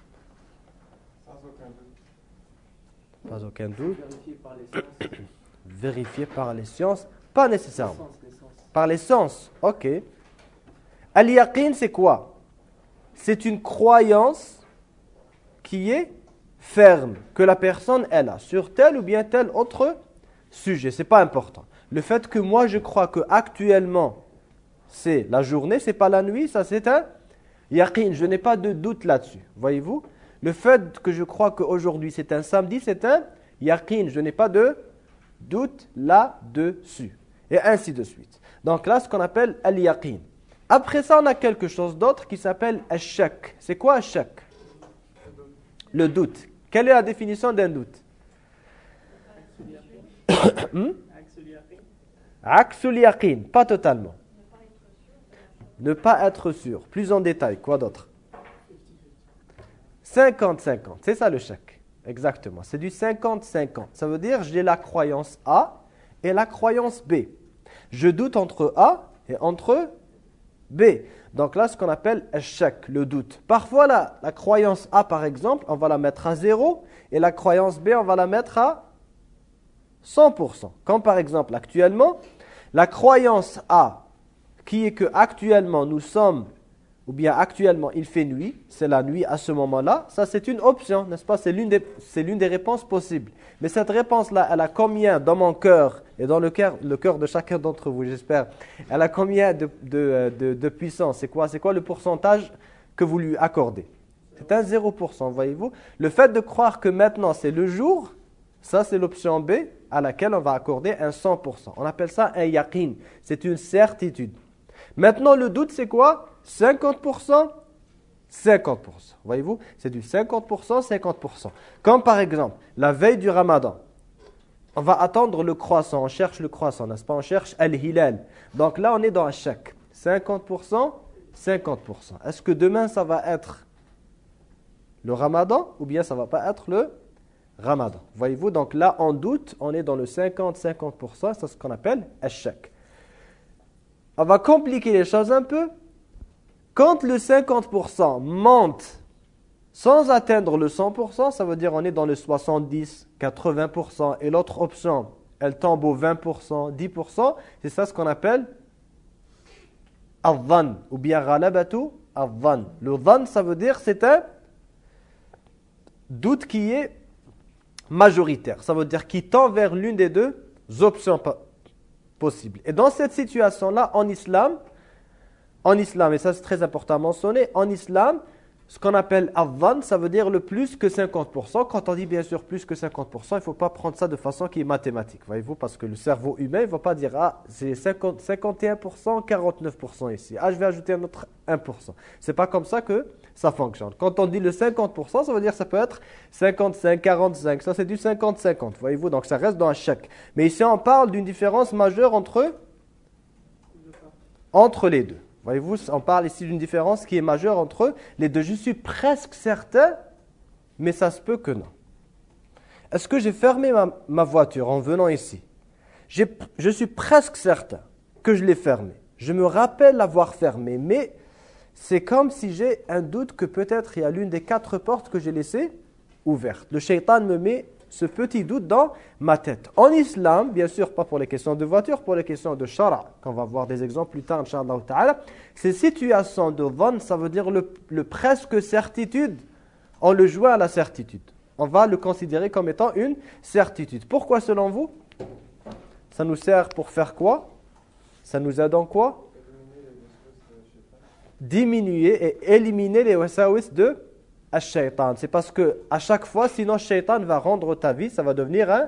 Pas aucun doute. Vérifié par les sens. Vérifié par les sciences? Pas nécessairement. Les sens, les sens. Par les sens, ok. Al-yaqin, c'est quoi? C'est une croyance qui est ferme, que la personne elle a sur tel ou bien tel autre sujet. Ce n'est pas important. Le fait que moi je crois que actuellement c'est la journée, c'est pas la nuit, ça c'est un yaqin. Je n'ai pas de doute là-dessus. Voyez-vous? Le fait que je crois qu'aujourd'hui c'est un samedi, c'est un yaqin. Je n'ai pas de doute là-dessus. Et ainsi de suite. Donc là, ce qu'on appelle al-yaqin. Après ça, on a quelque chose d'autre qui s'appelle al-shak. C'est quoi al-shak? Le doute. Quelle est la définition d'un doute? hmm? Aksul yaqin. Pas totalement. Ne pas être sûr. Plus en détail. Quoi d'autre? cinquante cinquante. C'est ça le shak. Exactement. C'est du cinquante cinquante. Ça veut dire j'ai la croyance A et la croyance B. Je doute entre A et entre B. Donc là, ce qu'on appelle al-shak, le doute. Parfois, la, la croyance A, par exemple, on va la mettre à zéro et la croyance B, on va la mettre à cent pour cent. Comme par exemple, actuellement, la croyance A, qui est que actuellement nous sommes, ou bien actuellement il fait nuit, c'est la nuit à ce moment-là, ça c'est une option, n'est-ce pas? C'est l'une des, c'est l'une des réponses possibles. Mais cette réponse-là, elle a combien dans mon cœur et dans le cœur, le cœur de chacun d'entre vous, j'espère, elle a combien de, de, de, de puissance? C'est quoi, c'est quoi le pourcentage que vous lui accordez? C'est un zéro pour cent, voyez-vous? Le fait de croire que maintenant c'est le jour, ça c'est l'option B à laquelle on va accorder un cent pour cent. On appelle ça un yaqin, c'est une certitude. Maintenant le doute c'est quoi? cinquante pour cent, cinquante pour cent. Voyez-vous? C'est du cinquante pour cent, cinquante pour cent. Comme par exemple, la veille du ramadan, on va attendre le croissant, on cherche le croissant, n'est-ce pas? On cherche al-hilal. Donc là, on est dans un chèque. cinquante pour cent, cinquante pour cent. Est-ce que demain, ça va être le ramadan ou bien ça ne va pas être le ramadan? Voyez-vous? Donc là, en doute, on est dans le cinquante à cinquante pour cent. C'est ce qu'on appelle al-chèque. On va compliquer les choses un peu. Quand le cinquante pour cent monte sans atteindre le cent pour cent, ça veut dire on est dans le soixante-dix, quatre-vingts pour cent et l'autre option, elle tombe au vingt pour cent, dix pour cent, c'est ça ce qu'on appelle al-dhann ou bien ghalabatu al-dhann. Le dhann, ça veut dire c'est un doute qui est majoritaire, ça veut dire qui tend vers l'une des deux options possibles. Et dans cette situation-là, en islam, en islam, et ça c'est très important à mentionner, en islam, ce qu'on appelle al-dhann, ça veut dire le plus que cinquante pour cent. Quand on dit bien sûr plus que cinquante pour cent, il ne faut pas prendre ça de façon qui est mathématique, voyez-vous, parce que le cerveau humain, il ne va pas dire, ah, c'est cinquante, cinquante et un pour cent, quarante-neuf pour cent ici. Ah, je vais ajouter un autre un pour cent. Ce n'est pas comme ça que ça fonctionne. Quand on dit le cinquante pour cent, ça veut dire que ça peut être cinquante-cinq, quarante-cinq. Ça, c'est du cinquante cinquante, voyez-vous, donc ça reste dans un chèque. Mais ici, on parle d'une différence majeure entre, entre les deux. Voyez-vous, on parle ici d'une différence qui est majeure entre les deux. Je suis presque certain, mais ça se peut que non. Est-ce que j'ai fermé ma, ma voiture en venant ici? J'ai, je suis presque certain que je l'ai fermée. Je me rappelle l'avoir fermée, mais c'est comme si j'ai un doute que peut-être il y a l'une des quatre portes que j'ai laissées ouvertes. Le shaitan me met ce petit doute dans ma tête. En islam, bien sûr, pas pour les questions de voiture, pour les questions de shara, qu'on va voir des exemples plus tard, inshallah ta'ala, ces situations de dhann, ça veut dire le, le presque certitude, on le joint à la certitude. On va le considérer comme étant une certitude. Pourquoi selon vous? Ça nous sert pour faire quoi? Ça nous aide en quoi? Diminuer et éliminer les wasawis de Ash-Shaytan. C'est parce que à chaque fois, sinon Shaytan va rendre ta vie, ça va devenir un,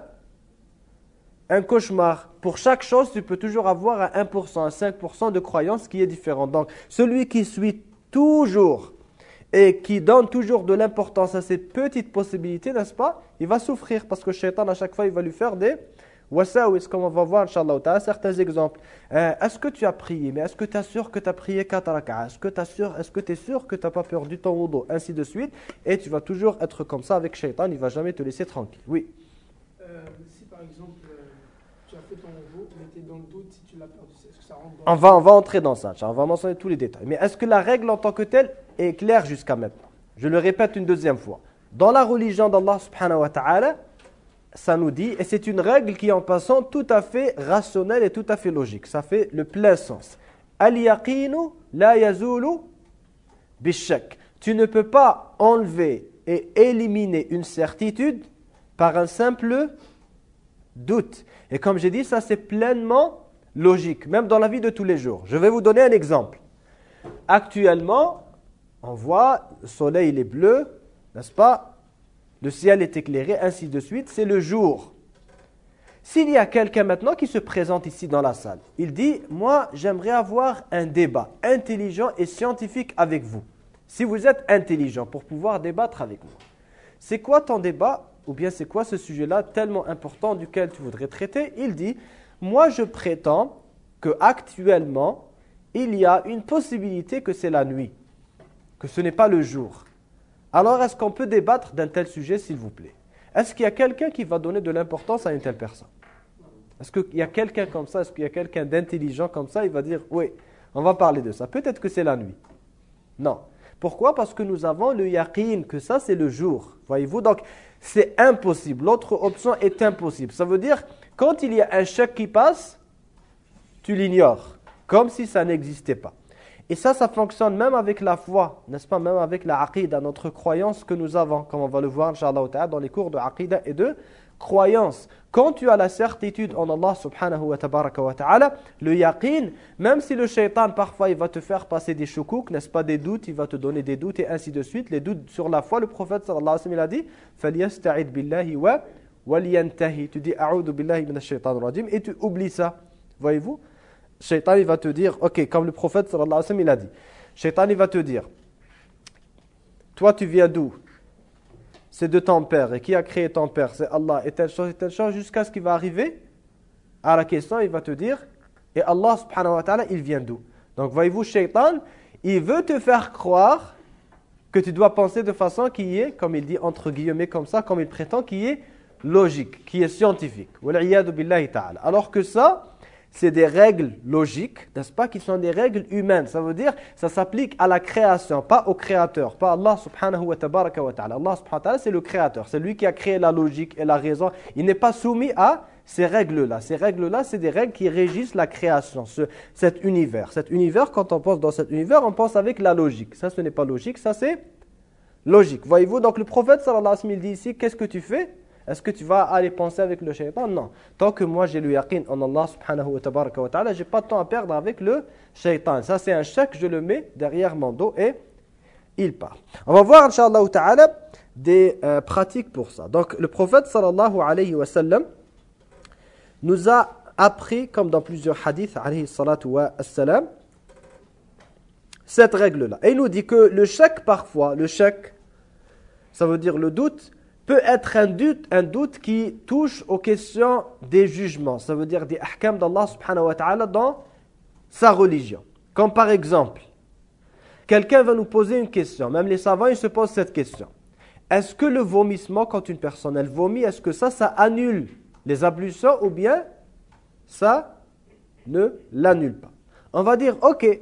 un cauchemar. Pour chaque chose, tu peux toujours avoir un un pour cent, un cinq pour cent de croyance qui est différent. Donc, celui qui suit toujours et qui donne toujours de l'importance à ces petites possibilités, n'est-ce pas? Il va souffrir parce que Shaytan, à chaque fois, il va lui faire des wasawis, comme on va voir, inshallah ta'ala, certains exemples. Euh, est-ce que tu as prié? Mais est-ce que tu es sûr que tu as prié quatre rak'a? Est-ce que tu es sûr, est-ce que tu es sûr que tu n'as pas perdu ton wudu? Ainsi de suite. Et tu vas toujours être comme ça avec Shaitan, il ne va jamais te laisser tranquille. Oui. Euh, si par exemple, euh, tu as fait ton wudu, mais tu es dans le doute si tu l'as perdu, est-ce que ça rentre dans on va, on va entrer dans ça, on va mentionner tous les détails. Mais est-ce que la règle en tant que telle est claire jusqu'à maintenant? Je le répète une deuxième fois. Dans la religion d'Allah subhanahu wa ta'ala, ça nous dit, et c'est une règle qui en passant tout à fait rationnelle et tout à fait logique. Ça fait le plein sens. Al-yaqinu la yazulu bishak. Tu ne peux pas enlever et éliminer une certitude par un simple doute. Et comme j'ai dit, ça c'est pleinement logique, même dans la vie de tous les jours. Je vais vous donner un exemple. Actuellement, on voit le soleil il est bleu, n'est-ce pas? Le ciel est éclairé, ainsi de suite, c'est le jour. S'il y a quelqu'un maintenant qui se présente ici dans la salle, il dit, moi j'aimerais avoir un débat intelligent et scientifique avec vous. Si vous êtes intelligent pour pouvoir débattre avec moi, c'est quoi ton débat ou bien c'est quoi ce sujet-là tellement important duquel tu voudrais traiter? Il dit, moi je prétends qu'actuellement, il y a une possibilité que c'est la nuit, que ce n'est pas le jour. Alors, est-ce qu'on peut débattre d'un tel sujet, s'il vous plaît? Est-ce qu'il y a quelqu'un qui va donner de l'importance à une telle personne? Est-ce qu'il y a quelqu'un comme ça? Est-ce qu'il y a quelqu'un d'intelligent comme ça? Il va dire, oui, on va parler de ça. Peut-être que c'est la nuit. Non. Pourquoi? Parce que nous avons le yaqin, que ça, c'est le jour. Voyez-vous? Donc, c'est impossible. L'autre option est impossible. Ça veut dire, quand il y a un chèque qui passe, tu l'ignores. Comme si ça n'existait pas. Et ça, ça fonctionne même avec la foi, n'est-ce pas? Même avec la aqidah, notre croyance que nous avons, comme on va le voir, inshallah ta'ala, dans les cours de aqidah et de croyance. Quand tu as la certitude en Allah subhanahu wa tabaraka wa ta'ala, le yaqin, même si le shaitan parfois il va te faire passer des choukouk, n'est-ce pas, des doutes, il va te donner des doutes et ainsi de suite, les doutes sur la foi, le prophète sallallahu alayhi wa sallam il a dit « Falyasta'id billahi wa waliyantahi » tu dis « A'udhu billahi minash shaitan rajim » et tu oublies ça, voyez-vous? Shaitan il va te dire, ok, comme le prophète sallallahu alayhi wa sallam il a dit, Shaitan il va te dire, toi tu viens d'où? C'est de ton père. Et qui a créé ton père? C'est Allah. Et telle chose et telle chose, jusqu'à ce qu'il va arriver à la question, il va te dire, et Allah subhanahu wa ta'ala, il vient d'où? Donc voyez-vous, Shaitan, il veut te faire croire que tu dois penser de façon qui est, comme il dit entre guillemets comme ça, comme il prétend, qui est logique, qui est scientifique. Wal'iyadu billahi ta'ala. Alors que ça, c'est des règles logiques, n'est-ce pas, qui sont des règles humaines. Ça veut dire, ça s'applique à la création, pas au créateur, pas Allah subhanahu wa tabaraka wa ta'ala. Allah subhanahu wa ta'ala, c'est le créateur, c'est lui qui a créé la logique et la raison. Il n'est pas soumis à ces règles-là. Ces règles-là, c'est des règles qui régissent la création, ce, cet univers. Cet univers, quand on pense dans cet univers, on pense avec la logique. Ça, ce n'est pas logique, ça c'est logique. Voyez-vous, donc le prophète sallallahu alayhi wa sallam, il dit ici, qu'est-ce que tu fais? Est-ce que tu vas aller penser avec le shaitan? Non. Tant que moi j'ai le yaqin en Allah subhanahu wa tabaraka wa ta'ala, je n'ai pas de temps à perdre avec le shaitan. Ça c'est un chèque, je le mets derrière mon dos et il part. On va voir, incha'Allah ta'ala, des euh, pratiques pour ça. Donc le prophète sallallahu alayhi wa sallam nous a appris, comme dans plusieurs hadiths, alayhi salatu wa salam, cette règle-là. Et il nous dit que le shak parfois, le shak, ça veut dire le doute, peut être un doute, un doute qui touche aux questions des jugements. Ça veut dire des ahkam d'Allah subhanahu wa ta'ala dans sa religion. Comme par exemple, quelqu'un va nous poser une question. Même les savants, ils se posent cette question. Est-ce que le vomissement, quand une personne elle vomit, est-ce que ça, ça annule les ablutions ou bien ça ne l'annule pas? On va dire, ok,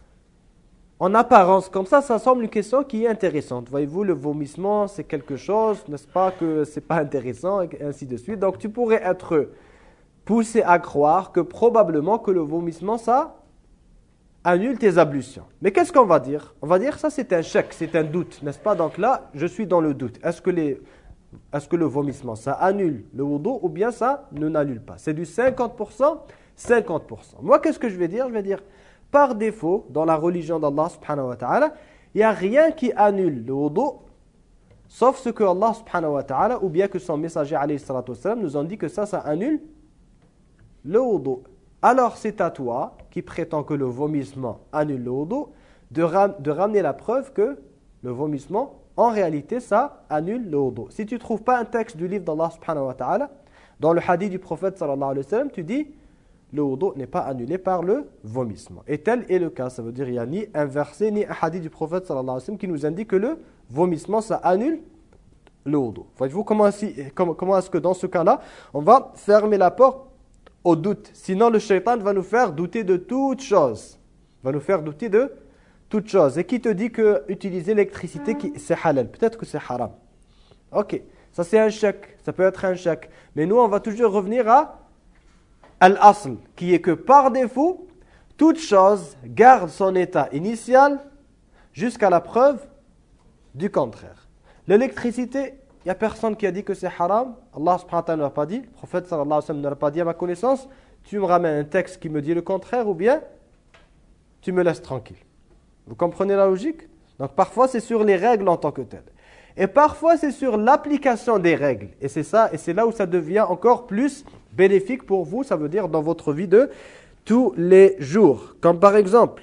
en apparence, comme ça, ça semble une question qui est intéressante. Voyez-vous, le vomissement, c'est quelque chose, n'est-ce pas, que c'est pas intéressant, et ainsi de suite. Donc, tu pourrais être poussé à croire que probablement que le vomissement, ça annule tes ablutions. Mais qu'est-ce qu'on va dire? On va dire, ça c'est un chèque, c'est un doute, n'est-ce pas? Donc là, je suis dans le doute. Est-ce que, les, est-ce que le vomissement, ça annule le wudu ou bien ça ne n'annule pas? C'est du cinquante pour cent, cinquante pour cent. Moi, qu'est-ce que je vais dire? Je vais dire, par défaut, dans la religion d'Allah subhanahu wa ta'ala, il n'y a rien qui annule le wudu, sauf ce que Allah subhanahu wa ta'ala, ou bien que son messager alayhi salatu wassalam, nous ont dit que ça, ça annule le wudu. Alors c'est à toi, qui prétend que le vomissement annule le wudu, de, ram de ramener la preuve que le vomissement, en réalité, ça annule le wudu. Si tu ne trouves pas un texte du livre d'Allah subhanahu wa ta'ala, dans le hadith du prophète sallallahu alayhi wa sallam, tu dis, le wudu n'est pas annulé par le vomissement. Et tel est le cas. Ça veut dire qu'il n'y a ni un verset, ni un hadith du prophète sallallahu alayhi wa sallam qui nous indique que le vomissement, ça annule le wudu. Voyez-vous comment, si, comment, comment est-ce que dans ce cas-là, on va fermer la porte au doute. Sinon, le shaitan va nous faire douter de toute chose. Va nous faire douter de toute chose. Et qui te dit que utiliser l'électricité, c'est halal? Peut-être que c'est haram. Ok, ça c'est un chèque. Ça peut être un chèque. Mais nous, on va toujours revenir à Al-Asl, qui est que par défaut, toute chose garde son état initial jusqu'à la preuve du contraire. L'électricité, il n'y a personne qui a dit que c'est haram. Allah subhanahu wa ta'ala ne l'a pas dit. Le prophète sallallahu alayhi wa sallam ne l'a pas dit à ma connaissance. Tu me ramènes un texte qui me dit le contraire ou bien tu me laisses tranquille. Vous comprenez la logique? Donc parfois c'est sur les règles en tant que telles. Et parfois c'est sur l'application des règles. Et c'est ça, et c'est là où ça devient encore plus bénéfique pour vous, ça veut dire dans votre vie de tous les jours. Comme par exemple,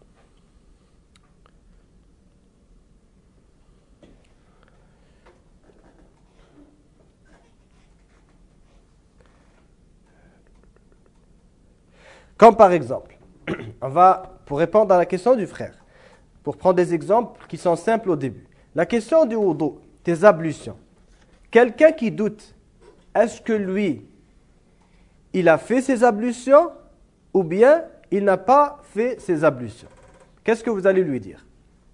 comme par exemple, on va, pour répondre à la question du frère, pour prendre des exemples qui sont simples au début. La question du wudu, tes ablutions. Quelqu'un qui doute, est-ce que lui, il a fait ses ablutions ou bien il n'a pas fait ses ablutions? Qu'est-ce que vous allez lui dire?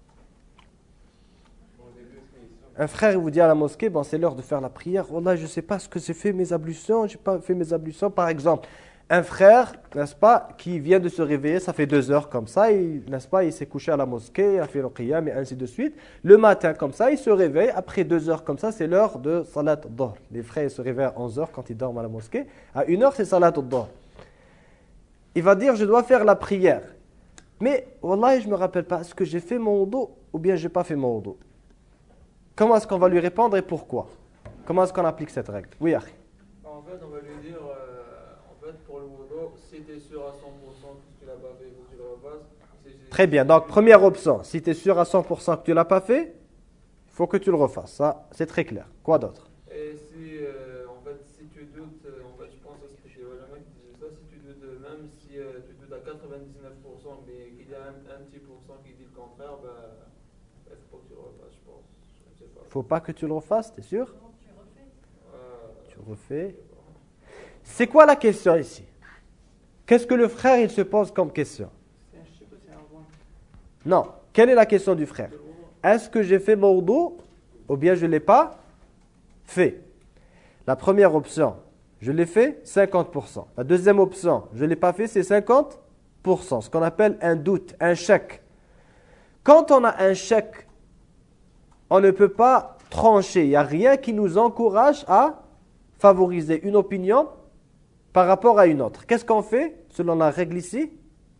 Un frère il vous dit à la mosquée, bon, c'est l'heure de faire la prière. Oh là, je ne sais pas ce que j'ai fait mes ablutions, je n'ai pas fait mes ablutions. Par exemple, un frère, n'est-ce pas, qui vient de se réveiller, ça fait deux heures comme ça, n'est-ce pas, il s'est couché à la mosquée, il a fait le qiyam et ainsi de suite. Le matin comme ça, il se réveille, après deux heures comme ça, c'est l'heure de salat ad-dahr. Les frères ils se réveillent à onze heures quand ils dorment à la mosquée. À une heure, c'est salat ad-dahr. Il va dire, je dois faire la prière. Mais, wallahi, je ne me rappelle pas, est-ce que j'ai fait mon wudu ou bien je n'ai pas fait mon wudu? Comment est-ce qu'on va lui répondre et pourquoi? Comment est-ce qu'on applique cette règle? Oui, Akhi. En fait, on va lui dire, euh, en fait, pour le wudu, si tu es sûr à cent pour cent que tu l'as pas fait, il faut que tu le refasses. Si, si, Très bien, donc première option, si tu es sûr à cent pour cent que tu ne l'as pas fait, il faut que tu le refasses. Ça, c'est très clair. Quoi d'autre? Et si, euh, en fait, si tu doutes, euh, en fait, je pense que c'était chez Wajama qui disait ça, si tu doutes, euh, même si euh, tu doutes à quatre-vingt-dix-neuf pour cent, mais qu'il y a un, un petit pourcent qui dit le contraire, ben, il faut que tu le refasses, je pense. Je ne sais pas. Faut pas que tu le refasses, t'es sûr? Euh, Tu refais. C'est quoi la question ici? Qu'est-ce que le frère il se pose comme question? C'est un chèque ou c'est un roi? Non. Quelle est la question du frère? Est-ce que j'ai fait mon wudu ou bien je ne l'ai pas fait? La première option, je l'ai fait, cinquante pour cent. La deuxième option, je ne l'ai pas fait, c'est cinquante pour cent. Ce qu'on appelle un doute, un chèque. Quand on a un chèque, on ne peut pas trancher. Il n'y a rien qui nous encourage à favoriser une opinion par rapport à une autre. Qu'est-ce qu'on fait selon la règle ici?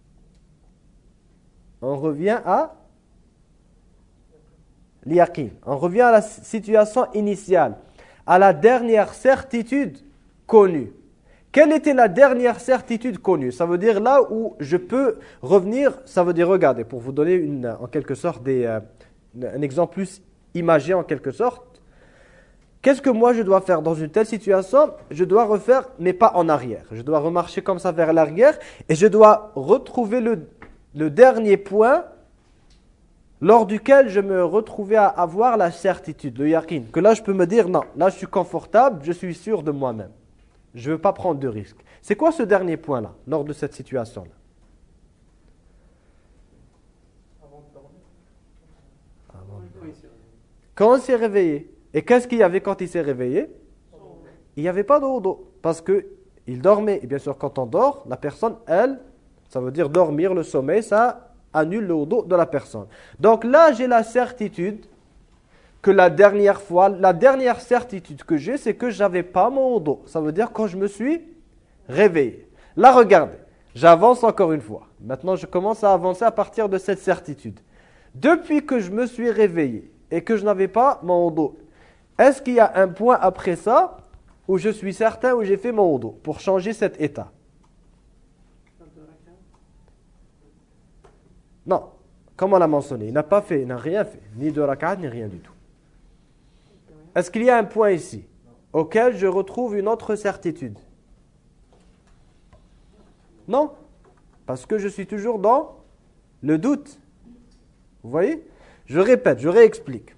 On revient à l'yaqin. On revient à la situation initiale, à la dernière certitude connue. Quelle était la dernière certitude connue? Ça veut dire là où je peux revenir, ça veut dire, regardez, pour vous donner une, en quelque sorte des, euh, un exemple plus imagé en quelque sorte. Qu'est-ce que moi je dois faire dans une telle situation? Je dois refaire mes pas en arrière. Je dois remarcher comme ça vers l'arrière et je dois retrouver le, le dernier point lors duquel je me retrouvais à avoir la certitude, le yaqin. Que là je peux me dire non, là je suis confortable, je suis sûr de moi-même. Je ne veux pas prendre de risques. C'est quoi ce dernier point-là, lors de cette situation-là? Quand on s'est réveillé. Et qu'est-ce qu'il y avait quand il s'est réveillé? Il n'y avait pas de wudu. Parce qu'il dormait. Et bien sûr, quand on dort, la personne, elle, ça veut dire dormir, le sommeil, ça annule le wudu de la personne. Donc là, j'ai la certitude que la dernière fois, la dernière certitude que j'ai, c'est que je n'avais pas mon wudu. Ça veut dire quand je me suis réveillé. Là, regardez, j'avance encore une fois. Maintenant, je commence à avancer à partir de cette certitude. Depuis que je me suis réveillé et que je n'avais pas mon wudu, est-ce qu'il y a un point après ça où je suis certain où j'ai fait mon wudu pour changer cet état? Non, comme on l'a mentionné, il n'a pas fait, il n'a rien fait, ni de rak'at, ni rien du tout. Est-ce qu'il y a un point ici auquel je retrouve une autre certitude? Non, parce que je suis toujours dans le doute. Vous voyez? Je répète, je réexplique.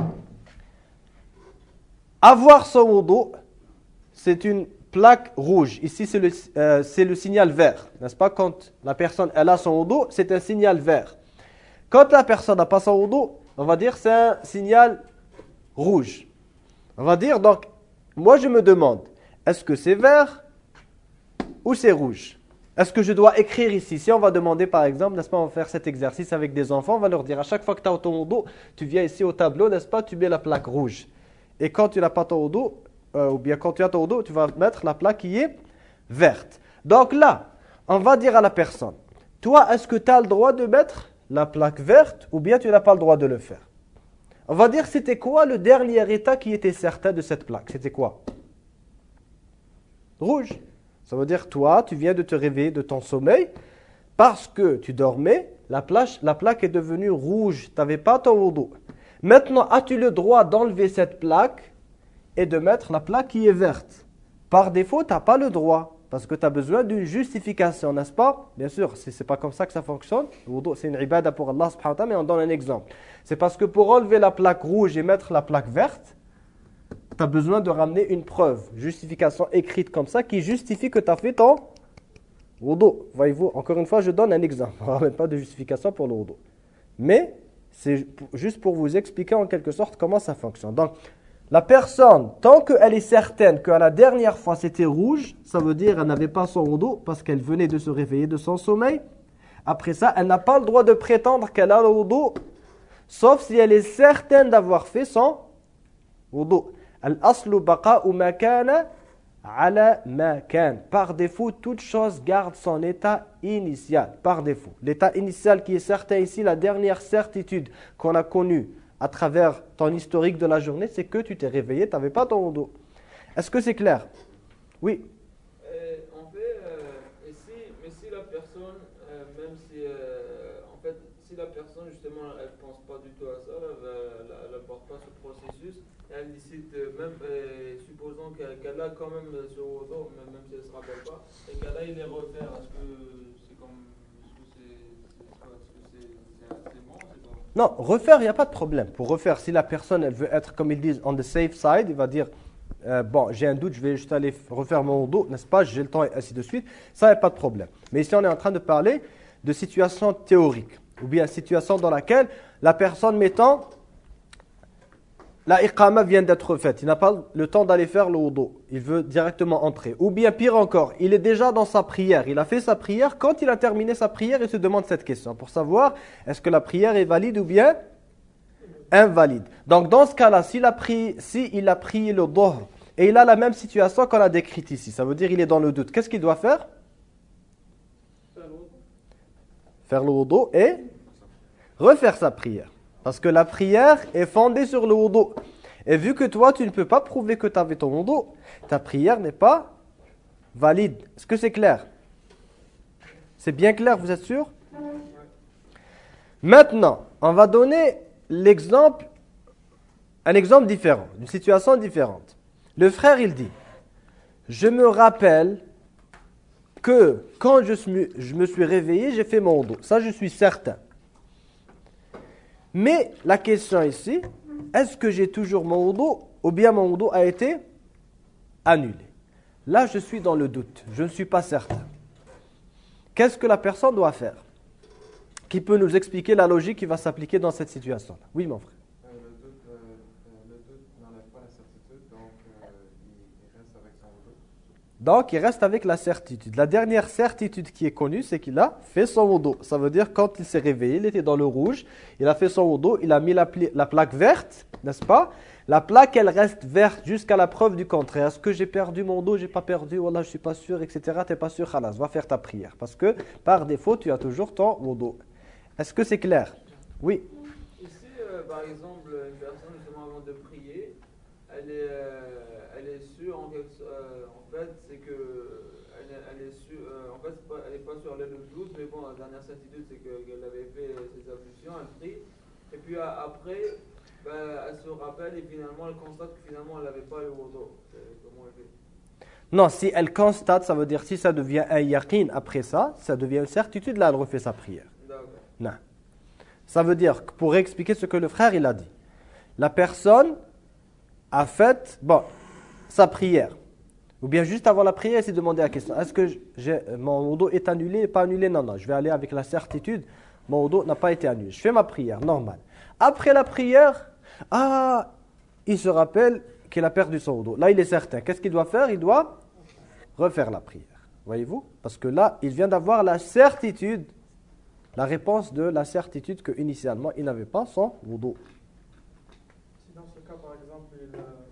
Avoir son wudu, c'est une plaque rouge. Ici, c'est le, euh, c'est le signal vert. N'est-ce pas? Quand la personne elle a son wudu, c'est un signal vert. Quand la personne n'a pas son wudu, on va dire c'est un signal rouge. On va dire, donc, moi je me demande, est-ce que c'est vert ou c'est rouge? Est-ce que je dois écrire ici? Si on va demander par exemple, n'est-ce pas, on va faire cet exercice avec des enfants, on va leur dire à chaque fois que tu as ton wudu, tu viens ici au tableau, n'est-ce pas, tu mets la plaque rouge. Et quand tu n'as pas ton wudu, euh, ou bien quand tu as ton wudu, tu vas mettre la plaque qui est verte. Donc là, on va dire à la personne, toi, est-ce que tu as le droit de mettre la plaque verte ou bien tu n'as pas le droit de le faire? On va dire, c'était quoi le dernier état qui était certain de cette plaque? C'était quoi? Rouge. Ça veut dire, toi, tu viens de te réveiller de ton sommeil, parce que tu dormais, la plaque, la plaque est devenue rouge. Tu n'avais pas ton wudu. Maintenant, as-tu le droit d'enlever cette plaque et de mettre la plaque qui est verte? Par défaut, tu n'as pas le droit, parce que tu as besoin d'une justification, n'est-ce pas? Bien sûr, ce n'est pas comme ça que ça fonctionne. Le wudu, c'est une ibada pour Allah subhanahu wa ta'ala, mais on donne un exemple. C'est parce que pour enlever la plaque rouge et mettre la plaque verte, tu as besoin de ramener une preuve, justification écrite comme ça, qui justifie que tu as fait ton wudu. Voyez-vous, encore une fois, je donne un exemple. On ne ramène pas de justification pour le wudu. Mais c'est juste pour vous expliquer en quelque sorte comment ça fonctionne. Donc, la personne, tant qu'elle est certaine qu'à la dernière fois c'était rouge, ça veut dire qu'elle n'avait pas son wudu parce qu'elle venait de se réveiller de son sommeil. Après ça, elle n'a pas le droit de prétendre qu'elle a le wudu, sauf si elle est certaine d'avoir fait son wudu. Al-aslu baqa'u ma kana ala ma kan. Par défaut, toute chose garde son état initial. Par défaut. L'état initial qui est certain ici, la dernière certitude qu'on a connue à travers ton historique de la journée, c'est que tu t'es réveillé, tu n'avais pas ton wudu. Est-ce que c'est clair? Oui. Euh, en fait, euh, et si, mais si la personne, euh, même si, euh, en fait, si la personne justement, elle pense pas du tout à ça, elle n'apporte pas ce processus, et elle décide, de, même, euh, supposons qu'elle, qu'elle a quand même ce wudu, même, même si elle ne se rappelle pas, et qu'elle aille les refaire, est-ce que c'est comme, est-ce que c'est, c'est quoi, est-ce que c'est, c'est, c'est bon, c'est bon? Non, refaire, il n'y a pas de problème. Pour refaire, si la personne elle veut être, comme ils disent, on the safe side, il va dire, euh, bon, j'ai un doute, je vais juste aller refaire mon wudu, n'est-ce pas, j'ai le temps et ainsi de suite, ça n'est pas de problème. Mais ici, on est en train de parler de situations théoriques, ou bien situation dans laquelle la personne mettant, la iqama vient d'être faite, il n'a pas le temps d'aller faire le wudu, il veut directement entrer. Ou bien pire encore, il est déjà dans sa prière, il a fait sa prière, quand il a terminé sa prière, il se demande cette question, pour savoir est-ce que la prière est valide ou bien invalide. Donc dans ce cas-là, s'il a prié, s'il a prié le dhuhr, et il a la même situation qu'on a décrite ici, ça veut dire qu'il est dans le doute, qu'est-ce qu'il doit faire? Faire le wudu et refaire sa prière. Parce que la prière est fondée sur le wudu. Et vu que toi, tu ne peux pas prouver que tu avais ton wudu, ta prière n'est pas valide. Est-ce que c'est clair? C'est bien clair, vous êtes sûr? Maintenant, on va donner l'exemple, un exemple différent, une situation différente. Le frère, il dit, je me rappelle que quand je, suis, je me suis réveillé, j'ai fait mon wudu. Ça, je suis certain. Mais la question ici, est-ce que j'ai toujours mon wudu ou bien mon wudu a été annulé? Là, je suis dans le doute. Je ne suis pas certain. Qu'est-ce que la personne doit faire? Qui peut nous expliquer la logique qui va s'appliquer dans cette situation-là? Oui, mon frère. Euh, le doute, euh, le doute n'enlève pas la certitude, donc euh, il, il reste avec son wudu. Donc, il reste avec la certitude. La dernière certitude qui est connue, c'est qu'il a fait son wudu. Ça veut dire quand il s'est réveillé, il était dans le rouge, il a fait son wudu, il a mis la, pli- la plaque verte, n'est-ce pas? La plaque, elle reste verte jusqu'à la preuve du contraire. Est-ce que j'ai perdu mon wudu? J'ai pas perdu, wallah, je suis pas sûr, et cetera. T'es pas sûr, khalas, va faire ta prière. Parce que, par défaut, tu as toujours ton wudu. Est-ce que c'est clair? Oui. Ici, euh, par exemple, une personne, justement, avant de prier, elle est, euh, elle est sûre, en, quelque, euh, en fait, c'est que, elle, est- elle est sûre, euh, en fait, c'est pas- elle n'est pas sûre, elle a le doute, mais bon, la dernière certitude, c'est que- qu'elle avait fait ses ablutions, elle prie, et puis à- après, ben, elle se rappelle, et finalement, elle constate que finalement, elle n'avait pas le wudu. C'est- Comment elle fait? Non, si elle constate, ça veut dire si ça devient un yaqin après ça, ça devient une certitude, là, elle refait sa prière. D'accord. Non. Ça veut dire, que pour expliquer ce que le frère il a dit, la personne a fait bon, sa prière. Ou bien juste avant la prière, elle s'est demandé la question, est-ce que j'ai, mon wudu est annulé, pas annulé? Non, non, je vais aller avec la certitude, mon wudu n'a pas été annulé. Je fais ma prière, normal. Après la prière, ah, il se rappelle qu'il a perdu son wudu. Là, il est certain. Qu'est-ce qu'il doit faire? Il doit refaire la prière. Voyez-vous? Parce que là, il vient d'avoir la certitude, la réponse de la certitude que initialement il n'avait pas son wudu. Si dans ce cas, par exemple, il, euh,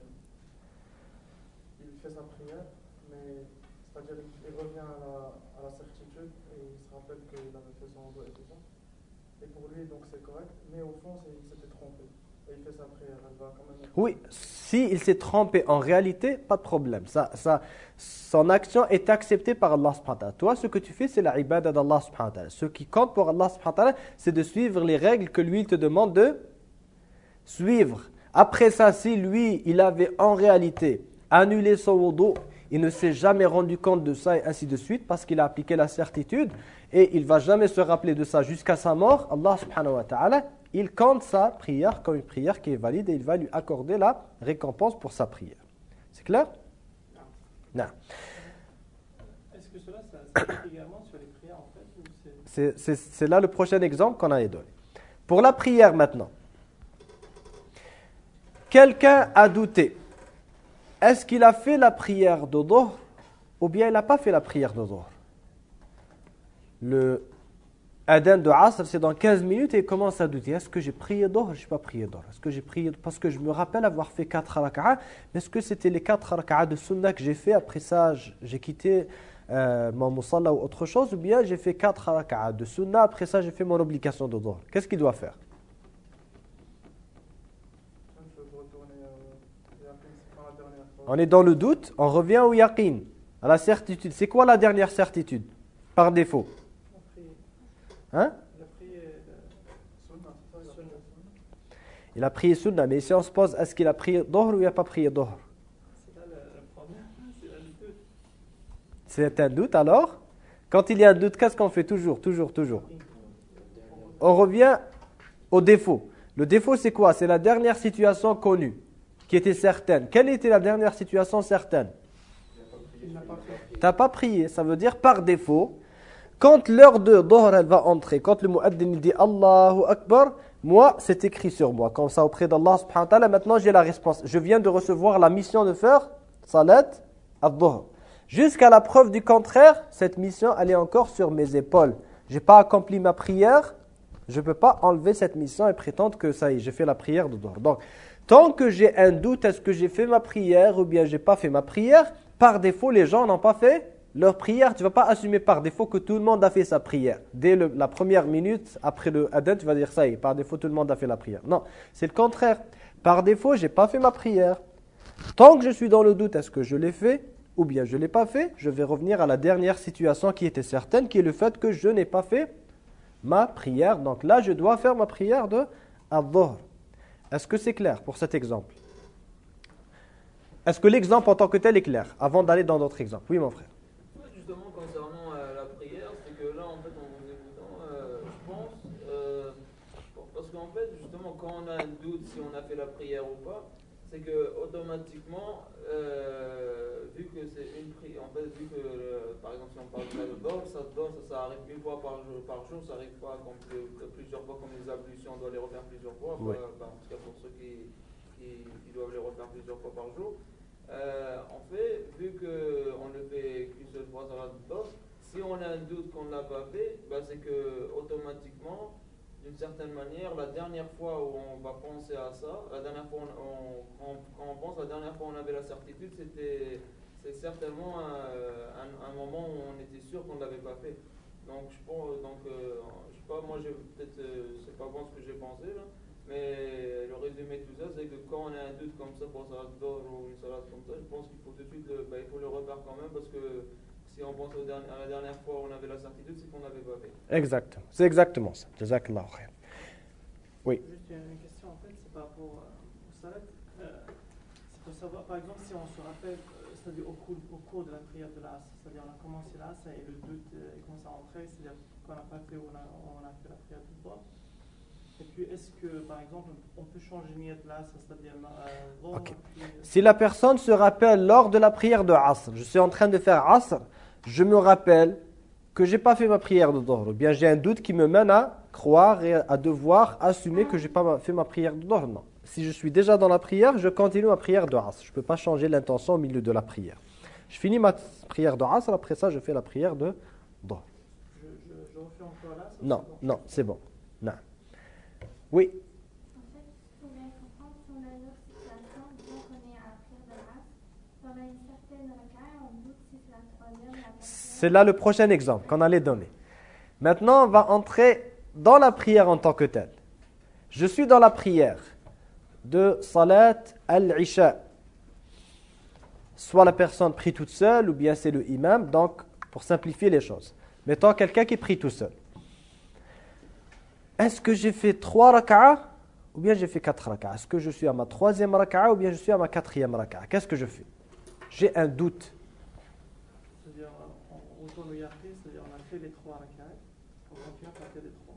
il fait sa prière, mais c'est-à-dire il revient à la, à la certitude et il se rappelle qu'il avait fait son wudu et tout ça. Et pour lui, donc c'est correct, mais au fond, c'est- il s'était trompé. Et il fait sa prière, elle va quand même être... Oui, si il s'est trompé en réalité, pas de problème. Ça, ça, son action est acceptée par Allah subhanahu wa ta'ala. Toi, ce que tu fais, c'est la ibada d'Allah subhanahu wa ta'ala. Ce qui compte pour Allah subhanahu wa ta'ala, c'est de suivre les règles que lui, il te demande de suivre. Après ça, si lui, il avait en réalité annulé son wudu, il ne s'est jamais rendu compte de ça et ainsi de suite parce qu'il a appliqué la certitude et il ne va jamais se rappeler de ça jusqu'à sa mort. Allah subhanahu wa ta'ala, il compte sa prière comme une prière qui est valide et il va lui accorder la récompense pour sa prière. C'est clair? Non. Est-ce que cela, ça s'applique également sur les prières en fait ou c'est... C'est, c'est, c'est là le prochain exemple qu'on allait donner. Pour la prière maintenant. Quelqu'un a douté. Est-ce qu'il a fait la prière de dhuhr ou bien il n'a pas fait la prière de dhuhr? Le adhan de Asr, c'est dans quinze minutes et il commence à douter. Est-ce que j'ai prié dhuhr? Je n'ai pas prié dhuhr. Est-ce que j'ai prié? Parce que je me rappelle avoir fait quatre raka'ah. Mais est-ce que c'était les quatre raka'ah de sunnah que j'ai fait? Après ça, j'ai quitté euh, mon musalla ou autre chose. Ou bien j'ai fait quatre raka'ah de sunnah. Après ça, j'ai fait mon obligation de dhuhr. Qu'est-ce qu'il doit faire? Il faut retourner euh, et après, c'est pas la dernière fois. On est dans le doute, on revient au yaqin, à la certitude. C'est quoi la dernière certitude? Par défaut. La prière, Hein? la prière euh, sunna, c'est ça, sunna. Il a prié sunna, mais si on se pose, est-ce qu'il a prié dhuhr ou il n'a pas prié dhuhr? C'est là le, le problème, c'est là le doute. C'est un doute alors? Quand il y a un doute, qu'est-ce qu'on fait toujours, toujours, toujours? On revient au défaut. Le défaut, c'est quoi? C'est la dernière situation connue. qui était certaine. Quelle était la dernière situation certaine? Il n'a pas fait. Tu n'as pas prié, ça veut dire par défaut, quand l'heure de Dhuhr elle va entrer, quand le muaddin dit Allahu Akbar, moi c'est écrit sur moi, comme ça auprès d'Allah subhanahu wa ta'ala, maintenant j'ai la réponse. Je viens de recevoir la mission de faire Salat al-Dhuhr. Jusqu'à la preuve du contraire, cette mission elle est encore sur mes épaules. Je n'ai pas accompli ma prière, je ne peux pas enlever cette mission et prétendre que ça y est, j'ai fait la prière de Dhuhr. Donc, tant que j'ai un doute, est-ce que j'ai fait ma prière ou bien je n'ai pas fait ma prière, par défaut, les gens n'ont pas fait leur prière. Tu ne vas pas assumer par défaut que tout le monde a fait sa prière. Dès le, la première minute, après le adhan, tu vas dire ça y est, par défaut, tout le monde a fait la prière. Non, c'est le contraire. Par défaut, je n'ai pas fait ma prière. Tant que je suis dans le doute, est-ce que je l'ai fait ou bien je ne l'ai pas fait, je vais revenir à la dernière situation qui était certaine, qui est le fait que je n'ai pas fait ma prière. Donc là, je dois faire ma prière de al-Dhuhr. Est-ce que c'est clair pour cet exemple? Est-ce que l'exemple en tant que tel est clair avant d'aller dans d'autres exemples? Oui, mon frère. Ouais, justement, concernant euh, la prière, c'est que là, en fait, en vous écoutant, euh, je pense, euh, parce qu'en fait, justement, quand on a un doute si on a fait la prière ou pas, c'est que automatiquement, euh, vu que c'est une prière, en fait, vu que, euh, par exemple, si on parle de la Dhuhr, ça, ça, ça arrive une fois par jour, par jour ça n'arrive pas comme plus, plusieurs fois comme les ablutions, on doit les refaire plusieurs fois, Oui. bah, bah, en tout cas pour ceux qui, qui, qui doivent les refaire plusieurs fois par jour. Euh, en fait, vu qu'on ne le fait qu'une seule fois dans la Dhuhr, si on a un doute qu'on ne l'a pas fait, bah, c'est que automatiquement, d'une certaine manière, la dernière fois où on va penser à ça, la dernière fois on, on, on, quand on pense, la dernière fois où on avait la certitude, c'était c'est certainement un, un, un moment où on était sûr qu'on ne l'avait pas fait. Donc, je pense, donc, euh, je sais pas, moi, j'ai peut-être, euh, c'est pas bon ce que j'ai pensé là. Mais le résumé de tout ça, c'est que quand on a un doute comme ça pour Salat Dhuhr ou une Salat comme ça, je pense qu'il faut tout de suite le, bah, il faut le refaire quand même parce que si on pense au dernier, à la dernière fois où on avait la certitude, c'est qu'on n'avait pas fait. Exactement. C'est exactement ça. Jazakallahu khair. Oui. Juste une une question en fait, c'est par rapport euh, au salat. Euh, c'est pour savoir, par exemple, si on se rappelle, euh, c'est-à-dire au cours, au cours de la prière de l'Asr, c'est-à-dire on a commencé l'Asr et le doute euh, il commence à rentrer, c'est-à-dire qu'on n'a pas fait ou on a, on a fait la prière de Dhuhr. Et puis, est-ce que, par exemple, on peut changer de niyat là, c'est-à-dire euh, Dhuhr, Ok. puis, euh, Si la personne se rappelle lors de la prière de Asr, je suis en train de faire Asr, je me rappelle que je n'ai pas fait ma prière de Dhuhr, ou bien j'ai un doute qui me mène à croire et à devoir assumer que je n'ai pas fait ma prière de Dhuhr. Non. Si je suis déjà dans la prière, je continue ma prière de Asr. Je ne peux pas changer l'intention au milieu de la prière. Je finis ma prière de Asr, après ça je fais la prière de Dhuhr. je, je, je refais encore là. ça, Non, c'est bon. non, c'est bon. Non. Oui. En fait, pour bien comprendre, si on a une autre situation, disons qu'on est à la prière de l'Asr, on a une certaine raka'a, on doute si c'est la troisième, la quatrième. C'est là le prochain exemple qu'on allait donner. Maintenant, on va entrer dans la prière en tant que telle. Je suis dans la prière de Salat al-Isha. Soit la personne prie toute seule ou bien c'est le imam, donc pour simplifier les choses. Mettons quelqu'un qui prie tout seul. Est-ce que j'ai fait trois raka'a ou bien j'ai fait quatre raka'a? Est-ce que je suis à ma troisième raka'a ou bien je suis à ma quatrième raka'a? Qu'est-ce que je fais? J'ai un doute. C'est-à-dire, euh, on retourne au Yaqi, c'est-à-dire on a fait les trois raka'at, on continue à faire les trois.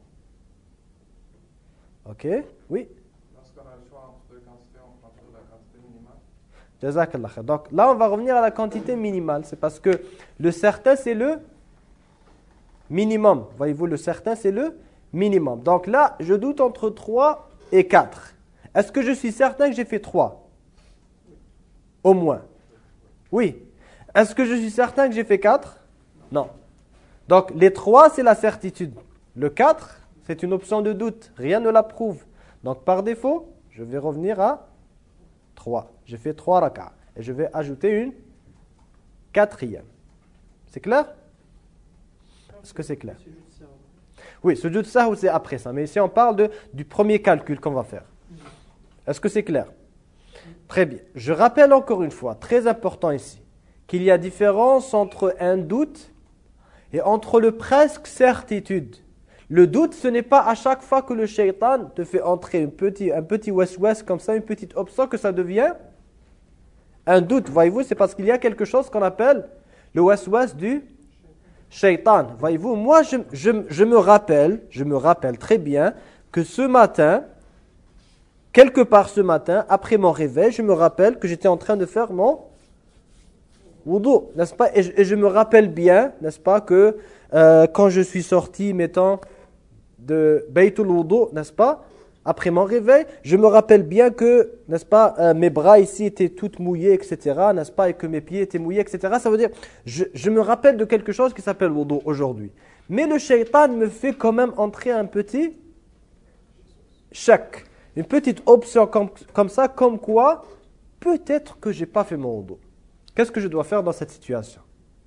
Ok? Oui? Lorsqu'on a le choix entre deux quantités, on prend toujours la quantité minimale. Jazakallah khair. Donc là, on va revenir à la quantité minimale. C'est parce que le certain, c'est le minimum. Voyez-vous, le certain, c'est le minimum. Donc là, je doute entre trois et quatre. Est-ce que je suis certain que j'ai fait trois? Au moins. Oui. Est-ce que je suis certain que j'ai fait quatre? Non. Donc les trois, c'est la certitude. Le quatre, c'est une option de doute. Rien ne la prouve. Donc par défaut, je vais revenir à trois. J'ai fait trois raka'a. Et je vais ajouter une quatrième. C'est clair? Est-ce que c'est clair? C'est juste ça. Oui, sujud sahou, c'est après ça. Mais ici, on parle de, du premier calcul qu'on va faire. Est-ce que c'est clair? Très bien. Je rappelle encore une fois, très important ici, qu'il y a différence entre un doute et entre le presque certitude. Le doute, ce n'est pas à chaque fois que le shaitan te fait entrer un petit, un petit waswas comme ça, une petite option, que ça devient un doute. Voyez-vous, c'est parce qu'il y a quelque chose qu'on appelle le waswas du shaitan. Voyez-vous, moi, je, je, je me rappelle, je me rappelle très bien que ce matin, quelque part ce matin, après mon réveil, je me rappelle que j'étais en train de faire mon wudu, n'est-ce pas? Et je, et je me rappelle bien, n'est-ce pas, que euh, quand je suis sorti, mettons, de Baytul Wudu, n'est-ce pas, après mon réveil, je me rappelle bien que, n'est-ce pas, euh, mes bras ici étaient tous mouillés, et cetera, n'est-ce pas, et que mes pieds étaient mouillés, et cetera. Ça veut dire, je, je me rappelle de quelque chose qui s'appelle wudu aujourd'hui. Mais le shaitan me fait quand même entrer un petit shak, une petite option comme, comme ça, comme quoi, peut-être que je n'ai pas fait mon wudu. Qu'est-ce que je dois faire dans cette situation?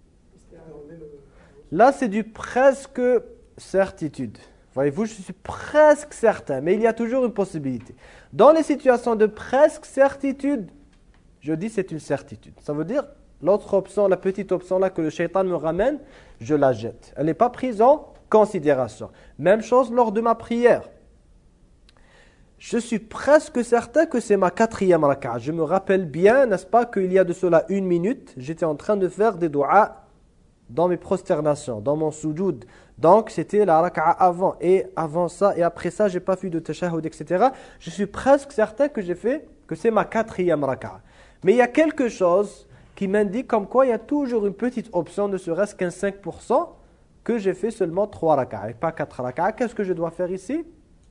Là, c'est du presque certitude. Voyez-vous, je suis presque certain, mais il y a toujours une possibilité. Dans les situations de presque certitude, je dis c'est une certitude. Ça veut dire, l'autre option, la petite option là que le shaitan me ramène, je la jette. Elle n'est pas prise en considération. Même chose lors de ma prière. Je suis presque certain que c'est ma quatrième raka'a. Je me rappelle bien, n'est-ce pas, qu'il y a de cela une minute, j'étais en train de faire des doigts dans mes prosternations, dans mon sujoud. Donc, c'était la raka'a avant. Et avant ça, et après ça, je n'ai pas fait de tashahhud, et cetera. Je suis presque certain que j'ai fait, que c'est ma quatrième raka'a. Mais il y a quelque chose qui m'indique comme quoi il y a toujours une petite option, ne serait-ce qu'un cinq pour cent, que j'ai fait seulement trois raka'a et pas quatre raka'a. Qu'est-ce que je dois faire ici?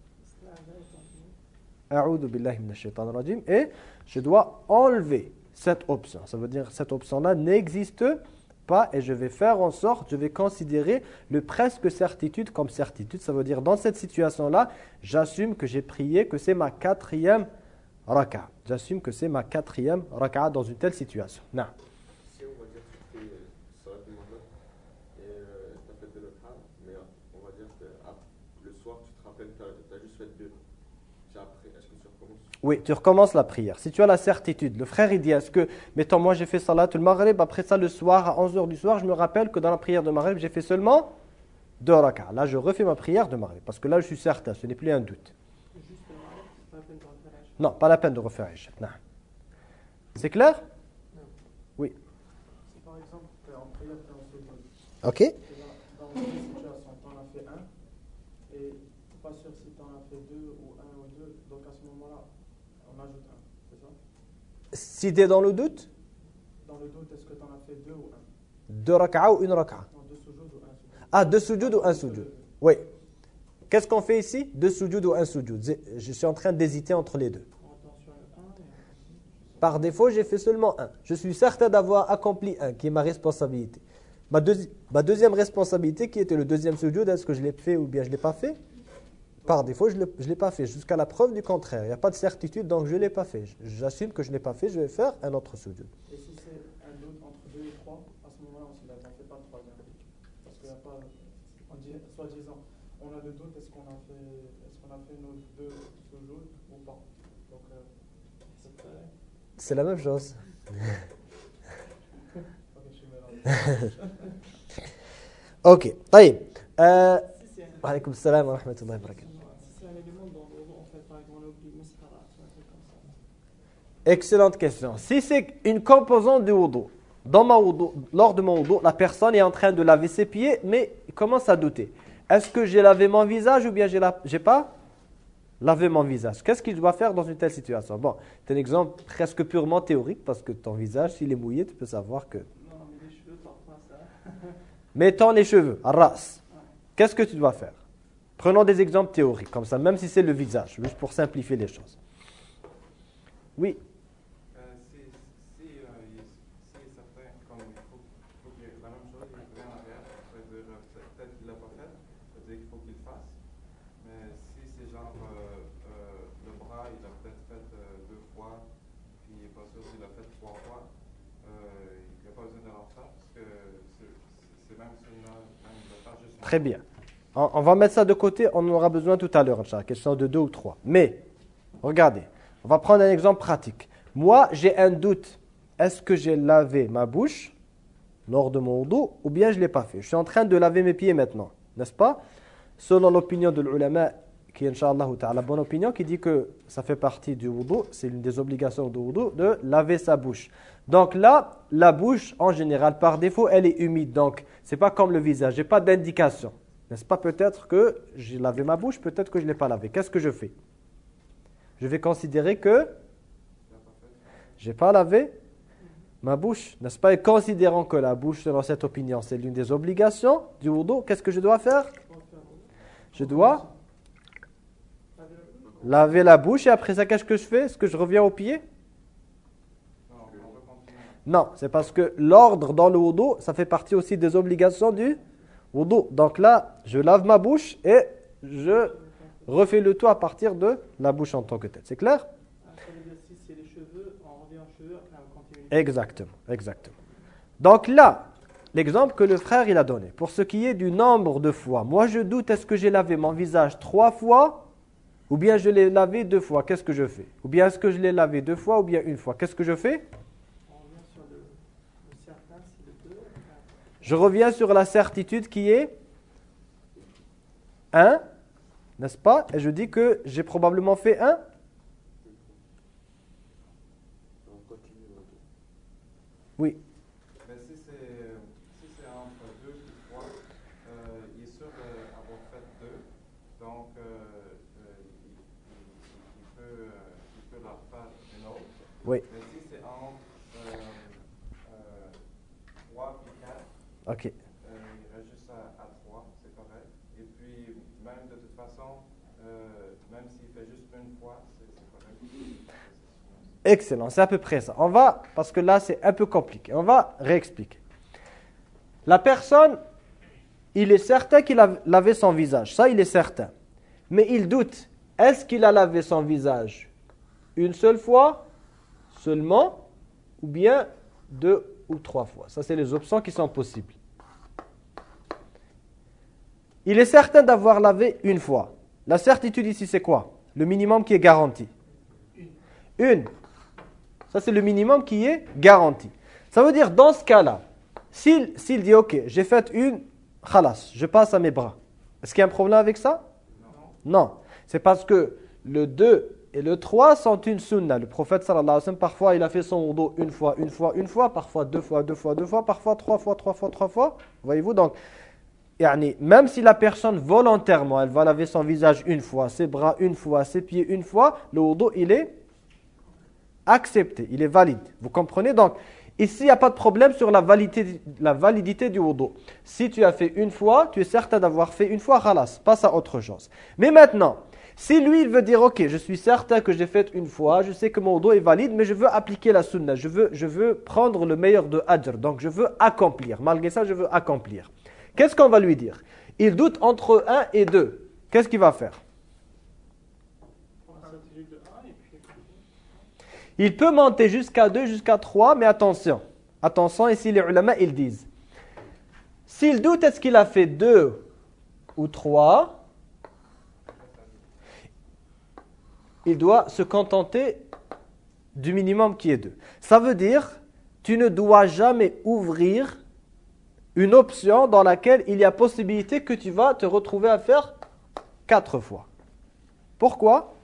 A'udhu billahi minash shaitanir rajim. Et je dois enlever cette option. Ça veut dire que cette option-là n'existe pas et je vais faire en sorte, je vais considérer le presque certitude comme certitude. Ça veut dire dans cette situation-là, j'assume que j'ai prié, que c'est ma quatrième raka'a. J'assume que c'est ma quatrième raka'a dans une telle situation. Non. Si on va dire que tu fais salat al-maghrib et tu as fait deux raka'a, mais on va dire que le soir tu te rappelles, tu as juste fait deux. Après, est-ce que tu recommences? Oui, tu recommences la prière. Si tu as la certitude, le frère il dit, est-ce que, mettons moi j'ai fait salat al-maghrib, après ça le soir, à onze heures du soir, je me rappelle que dans la prière de maghrib, j'ai fait seulement deux raka'a. Là je refais ma prière de maghrib, parce que là je suis certain, ce n'est plus un doute. Juste le maghrib, c'est pas la peine de refaire Isha. Non, pas la peine de refaire Isha. Non. C'est clair? Non. Oui. Si par exemple, tu es en prière, tu es en sujoud. Ok. Et là, dans une situation, tu en as fait un, et tu n'es pas sûr si tu en as fait deux ou un ou deux, donc à ce moment-là, on ajoute un, c'est ça? Si tu es dans le doute, Dans le doute, est-ce que tu en as fait deux ou un? deux raka'a ou une raka'a? Non, deux sujoud ou un sujoud. Ah, deux sujoud ou un sujoud? Oui. Qu'est-ce qu'on fait ici? Deux sujoud ou un sujoud? Je suis en train d'hésiter entre les deux. On attend sur le un et on... Par défaut, j'ai fait seulement un. Je suis certain d'avoir accompli un, qui est ma responsabilité. Ma, deuxi ma deuxième responsabilité, qui était le deuxième sujoud, est-ce que je l'ai fait ou bien je ne l'ai pas fait? Par défaut, je ne l'ai pas fait, jusqu'à la preuve du contraire. Il n'y a pas de certitude, donc je ne l'ai pas fait. J'assume que je ne l'ai pas fait, je vais faire un autre sujoud. Et si c'est un doute entre deux et trois, à ce moment-là, on ne fait pas le troisième. Parce qu'il n'y a pas, on dit, soi-disant, on a le doute, est-ce qu'on a fait, est-ce qu'on a fait nos deux sujoud ou pas? Donc, euh, c'est pareil. C'est la même chose. Ok, je suis mélangé. Ok, taïb. Euh, Si c'est un, wa alaykoum salam wa rahmatullahi wa barakatuh. si c'est un élément dont on fait, par exemple, on oublie Mishara, un truc comme ça. Excellente question. Si c'est une composante du wudu, dans ma wudu, lors de mon wudu, la personne est en train de laver ses pieds, mais il commence à douter. Est-ce que j'ai lavé mon visage ou bien j'ai la... j'ai pas lavé mon visage? Qu'est-ce qu'il doit faire dans une telle situation? Bon, c'est un exemple presque purement théorique, parce que ton visage, s'il est mouillé, tu peux savoir que... Non, mais les cheveux, parfois, ça. Mettons les cheveux, à ras. Qu'est-ce que tu dois faire? Prenons des exemples théoriques, comme ça, même si c'est le visage, juste pour simplifier les choses. Oui. Euh, si si, euh, il, si est certain, comme il faut, faut que la même chose, il revient en arrière, ça veut dire euh, peut-être qu'il ne l'a pas fait, ça veut dire qu'il faut qu'il le fasse. Mais si c'est genre euh, euh, le bras, il l'a peut-être fait euh, deux fois, puis il n'est pas sûr s'il l'a fait trois fois, euh, il n'a pas besoin de le refaire parce que c'est c'est même si on a même de faire juste une Très bien. On, on va mettre ça de côté, on en aura besoin tout à l'heure, Inch'Allah, question de deux ou trois. Mais, regardez, on va prendre un exemple pratique. Moi, j'ai un doute. Est-ce que j'ai lavé ma bouche lors de mon wudu ou bien je ne l'ai pas fait? Je suis en train de laver mes pieds maintenant, n'est-ce pas? Selon l'opinion de l'ulama, qui est Inch'Allah la bonne opinion, qui dit que ça fait partie du wudu, c'est une des obligations du wudu, de laver sa bouche. Donc là, la bouche, en général, par défaut, elle est humide. Donc, ce n'est pas comme le visage, je n'ai pas d'indication. N'est-ce pas? Peut-être que j'ai lavé ma bouche, peut-être que je ne l'ai pas lavé. Qu'est-ce que je fais? Je vais considérer que je n'ai pas lavé ma bouche, n'est-ce pas? Et considérant que la bouche, selon cette opinion, c'est l'une des obligations du wudu, qu'est-ce que je dois faire? Je dois laver la bouche et après ça, qu'est-ce que je fais? Est-ce que je reviens au pied? Non, c'est parce que l'ordre dans le wudu, ça fait partie aussi des obligations du wudu. Donc là, je lave ma bouche et je refais le tout à partir de la bouche en tant que telle. C'est clair? Ça veut dire si c'est les cheveux, on revient aux cheveux, après on continue. Exactement, exactement. Donc là, l'exemple que le frère il a donné, pour ce qui est du nombre de fois, moi je doute, est-ce que j'ai lavé mon visage trois fois ou bien je l'ai lavé deux fois, qu'est-ce que je fais? Ou bien est-ce que je l'ai lavé deux fois ou bien une fois, qu'est-ce que je fais? On revient sur le, le certain, c'est le deux. Je reviens sur la certitude qui est un, n'est-ce pas? Et je dis que j'ai probablement fait un. Oui. Mais si c'est si c'est entre deux et trois, euh, il est sûr d'avoir fait deux, donc euh, euh, il, il, il, peut, euh, il peut leur faire une autre. Oui. Mais si c'est entre euh, euh, trois et quatre, Ok. euh, il reste juste à, à trois, c'est correct. Et puis, même de toute façon, euh, même s'il fait juste une fois, c'est c'est correct. Excellent, c'est à peu près ça. On va, parce que là c'est un peu compliqué, on va réexpliquer. La personne, il est certain qu'il a lavé son visage, ça il est certain. Mais il doute, est-ce qu'il a lavé son visage une seule fois seulement ou bien deux ou trois fois? Ça c'est les options qui sont possibles. Il est certain d'avoir lavé une fois. La certitude ici c'est quoi? Le minimum qui est garanti. Une. Ça, c'est le minimum qui est garanti. Ça veut dire, dans ce cas-là, s'il s'il dit, ok, j'ai fait une, khalas, je passe à mes bras. Est-ce qu'il y a un problème avec ça? Non. Non. C'est parce que le deux et le trois sont une sunna. Le prophète, sallallahu alayhi wa sallam, parfois, il a fait son wudu une fois, une fois, une fois, parfois deux fois, deux fois, deux fois, parfois trois fois, trois fois, trois fois. Voyez-vous, donc, yani, même si la personne, volontairement, elle va laver son visage une fois, ses bras une fois, ses pieds une fois, le wudu, il est accepté, il est valide. Vous comprenez? Donc, ici, il n'y a pas de problème sur la validité, la validité du wudu. Si tu as fait une fois, tu es certain d'avoir fait une fois, khalas, passe à autre chose. Mais maintenant, si lui, il veut dire, ok, je suis certain que j'ai fait une fois, je sais que mon wudu est valide, mais je veux appliquer la sunna, je veux, je veux prendre le meilleur de ajr, donc je veux accomplir. Malgré ça, je veux accomplir. Qu'est-ce qu'on va lui dire? Il doute entre un et deux. Qu'est-ce qu'il va faire? Il peut monter jusqu'à deux, jusqu'à trois, mais attention. Attention, ici les ulama, ils disent. S'il doute, est-ce qu'il a fait deux ou trois? Il doit se contenter du minimum qui est deux. Ça veut dire, tu ne dois jamais ouvrir une option dans laquelle il y a possibilité que tu vas te retrouver à faire quatre fois. Pourquoi?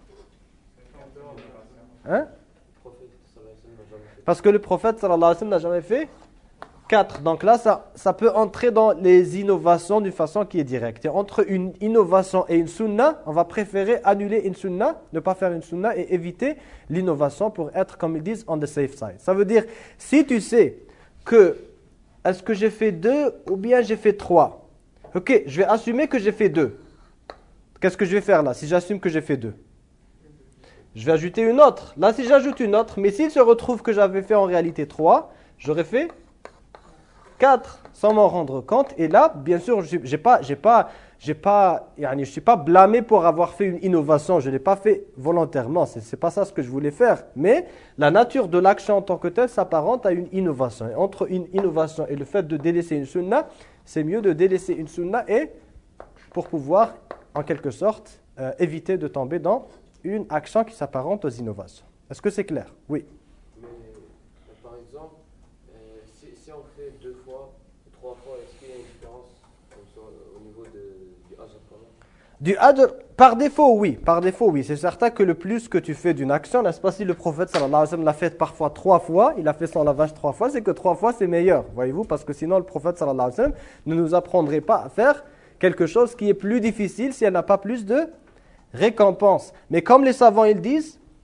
Hein? Parce que le prophète sallallahu alayhi wa sallam n'a jamais fait quatre. Donc là, ça, ça peut entrer dans les innovations d'une façon qui est directe. Et entre une innovation et une sunna, on va préférer annuler une sunna, ne pas faire une sunna et éviter l'innovation pour être, comme ils disent, on the safe side. Ça veut dire, si tu sais que est-ce que j'ai fait deux ou bien j'ai fait trois? Ok, je vais assumer que j'ai fait deux. Qu'est-ce que je vais faire là si j'assume que j'ai fait deux? Je vais ajouter une autre. Là, si j'ajoute une autre, mais s'il se retrouve que j'avais fait en réalité trois, j'aurais fait quatre sans m'en rendre compte. Et là, bien sûr, je ne pas, j'ai pas, j'ai pas, yani, je suis pas blâmé pour avoir fait une innovation. Je ne l'ai pas fait volontairement. Ce n'est pas ça ce que je voulais faire. Mais la nature de l'action en tant que telle s'apparente à une innovation. Et entre une innovation et le fait de délaisser une sunna, c'est mieux de délaisser une sunna et pour pouvoir, en quelque sorte, euh, éviter de tomber dans une action qui s'apparente aux innovations. Est-ce que c'est clair? Oui. Mais par exemple, euh, si, si on fait deux fois, trois fois, est-ce qu'il y a une différence comme ça, au niveau de, du ajr quand même? Du ajr, par défaut, oui. Par défaut, oui. C'est certain que le plus que tu fais d'une action, n'est-ce pas, si le prophète sallallahu alayhi wa sallam l'a fait parfois trois fois, il a fait son lavage trois fois, c'est que trois fois c'est meilleur, voyez-vous, parce que sinon le prophète sallallahu alayhi wa sallam ne nous apprendrait pas à faire quelque chose qui est plus difficile si elle n'a pas plus de récompense. Mais comme les savants ils disent,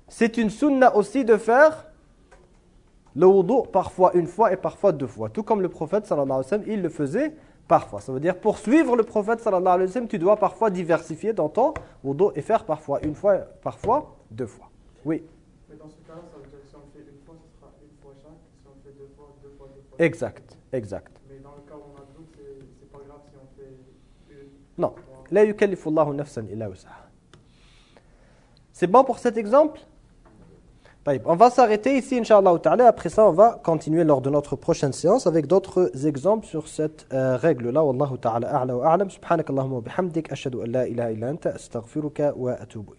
C'est une sunna aussi de faire le wudu parfois une fois et parfois deux fois. Tout comme le prophète sallallahu alayhi wa sallam, il le faisait parfois. Ça veut dire pour suivre le prophète sallallahu alayhi wa sallam, tu dois parfois diversifier dans ton wudu et faire parfois une fois, parfois deux fois. Oui. Mais dans ce cas-là, ça veut dire que si on fait une fois, ce sera une fois chaque. Si on fait deux fois, deux fois, deux fois. Exact, exact. Mais dans le cas où on a le doute, c'est c'est pas grave si on fait une. Non. La yukallifu Allahu nafsan illa wus'aha. C'est bon pour cet exemple? On va s'arrêter ici, Inch'Allah ta'ala. Après ça, on va continuer lors de notre prochaine séance avec d'autres exemples sur cette euh, règle-là. Wallahu ta'ala a'la wa a'lam. Subhanakallahumma wa bihamdik. Ashhadu an la ilaha illa anta astaghfiruka wa atubu.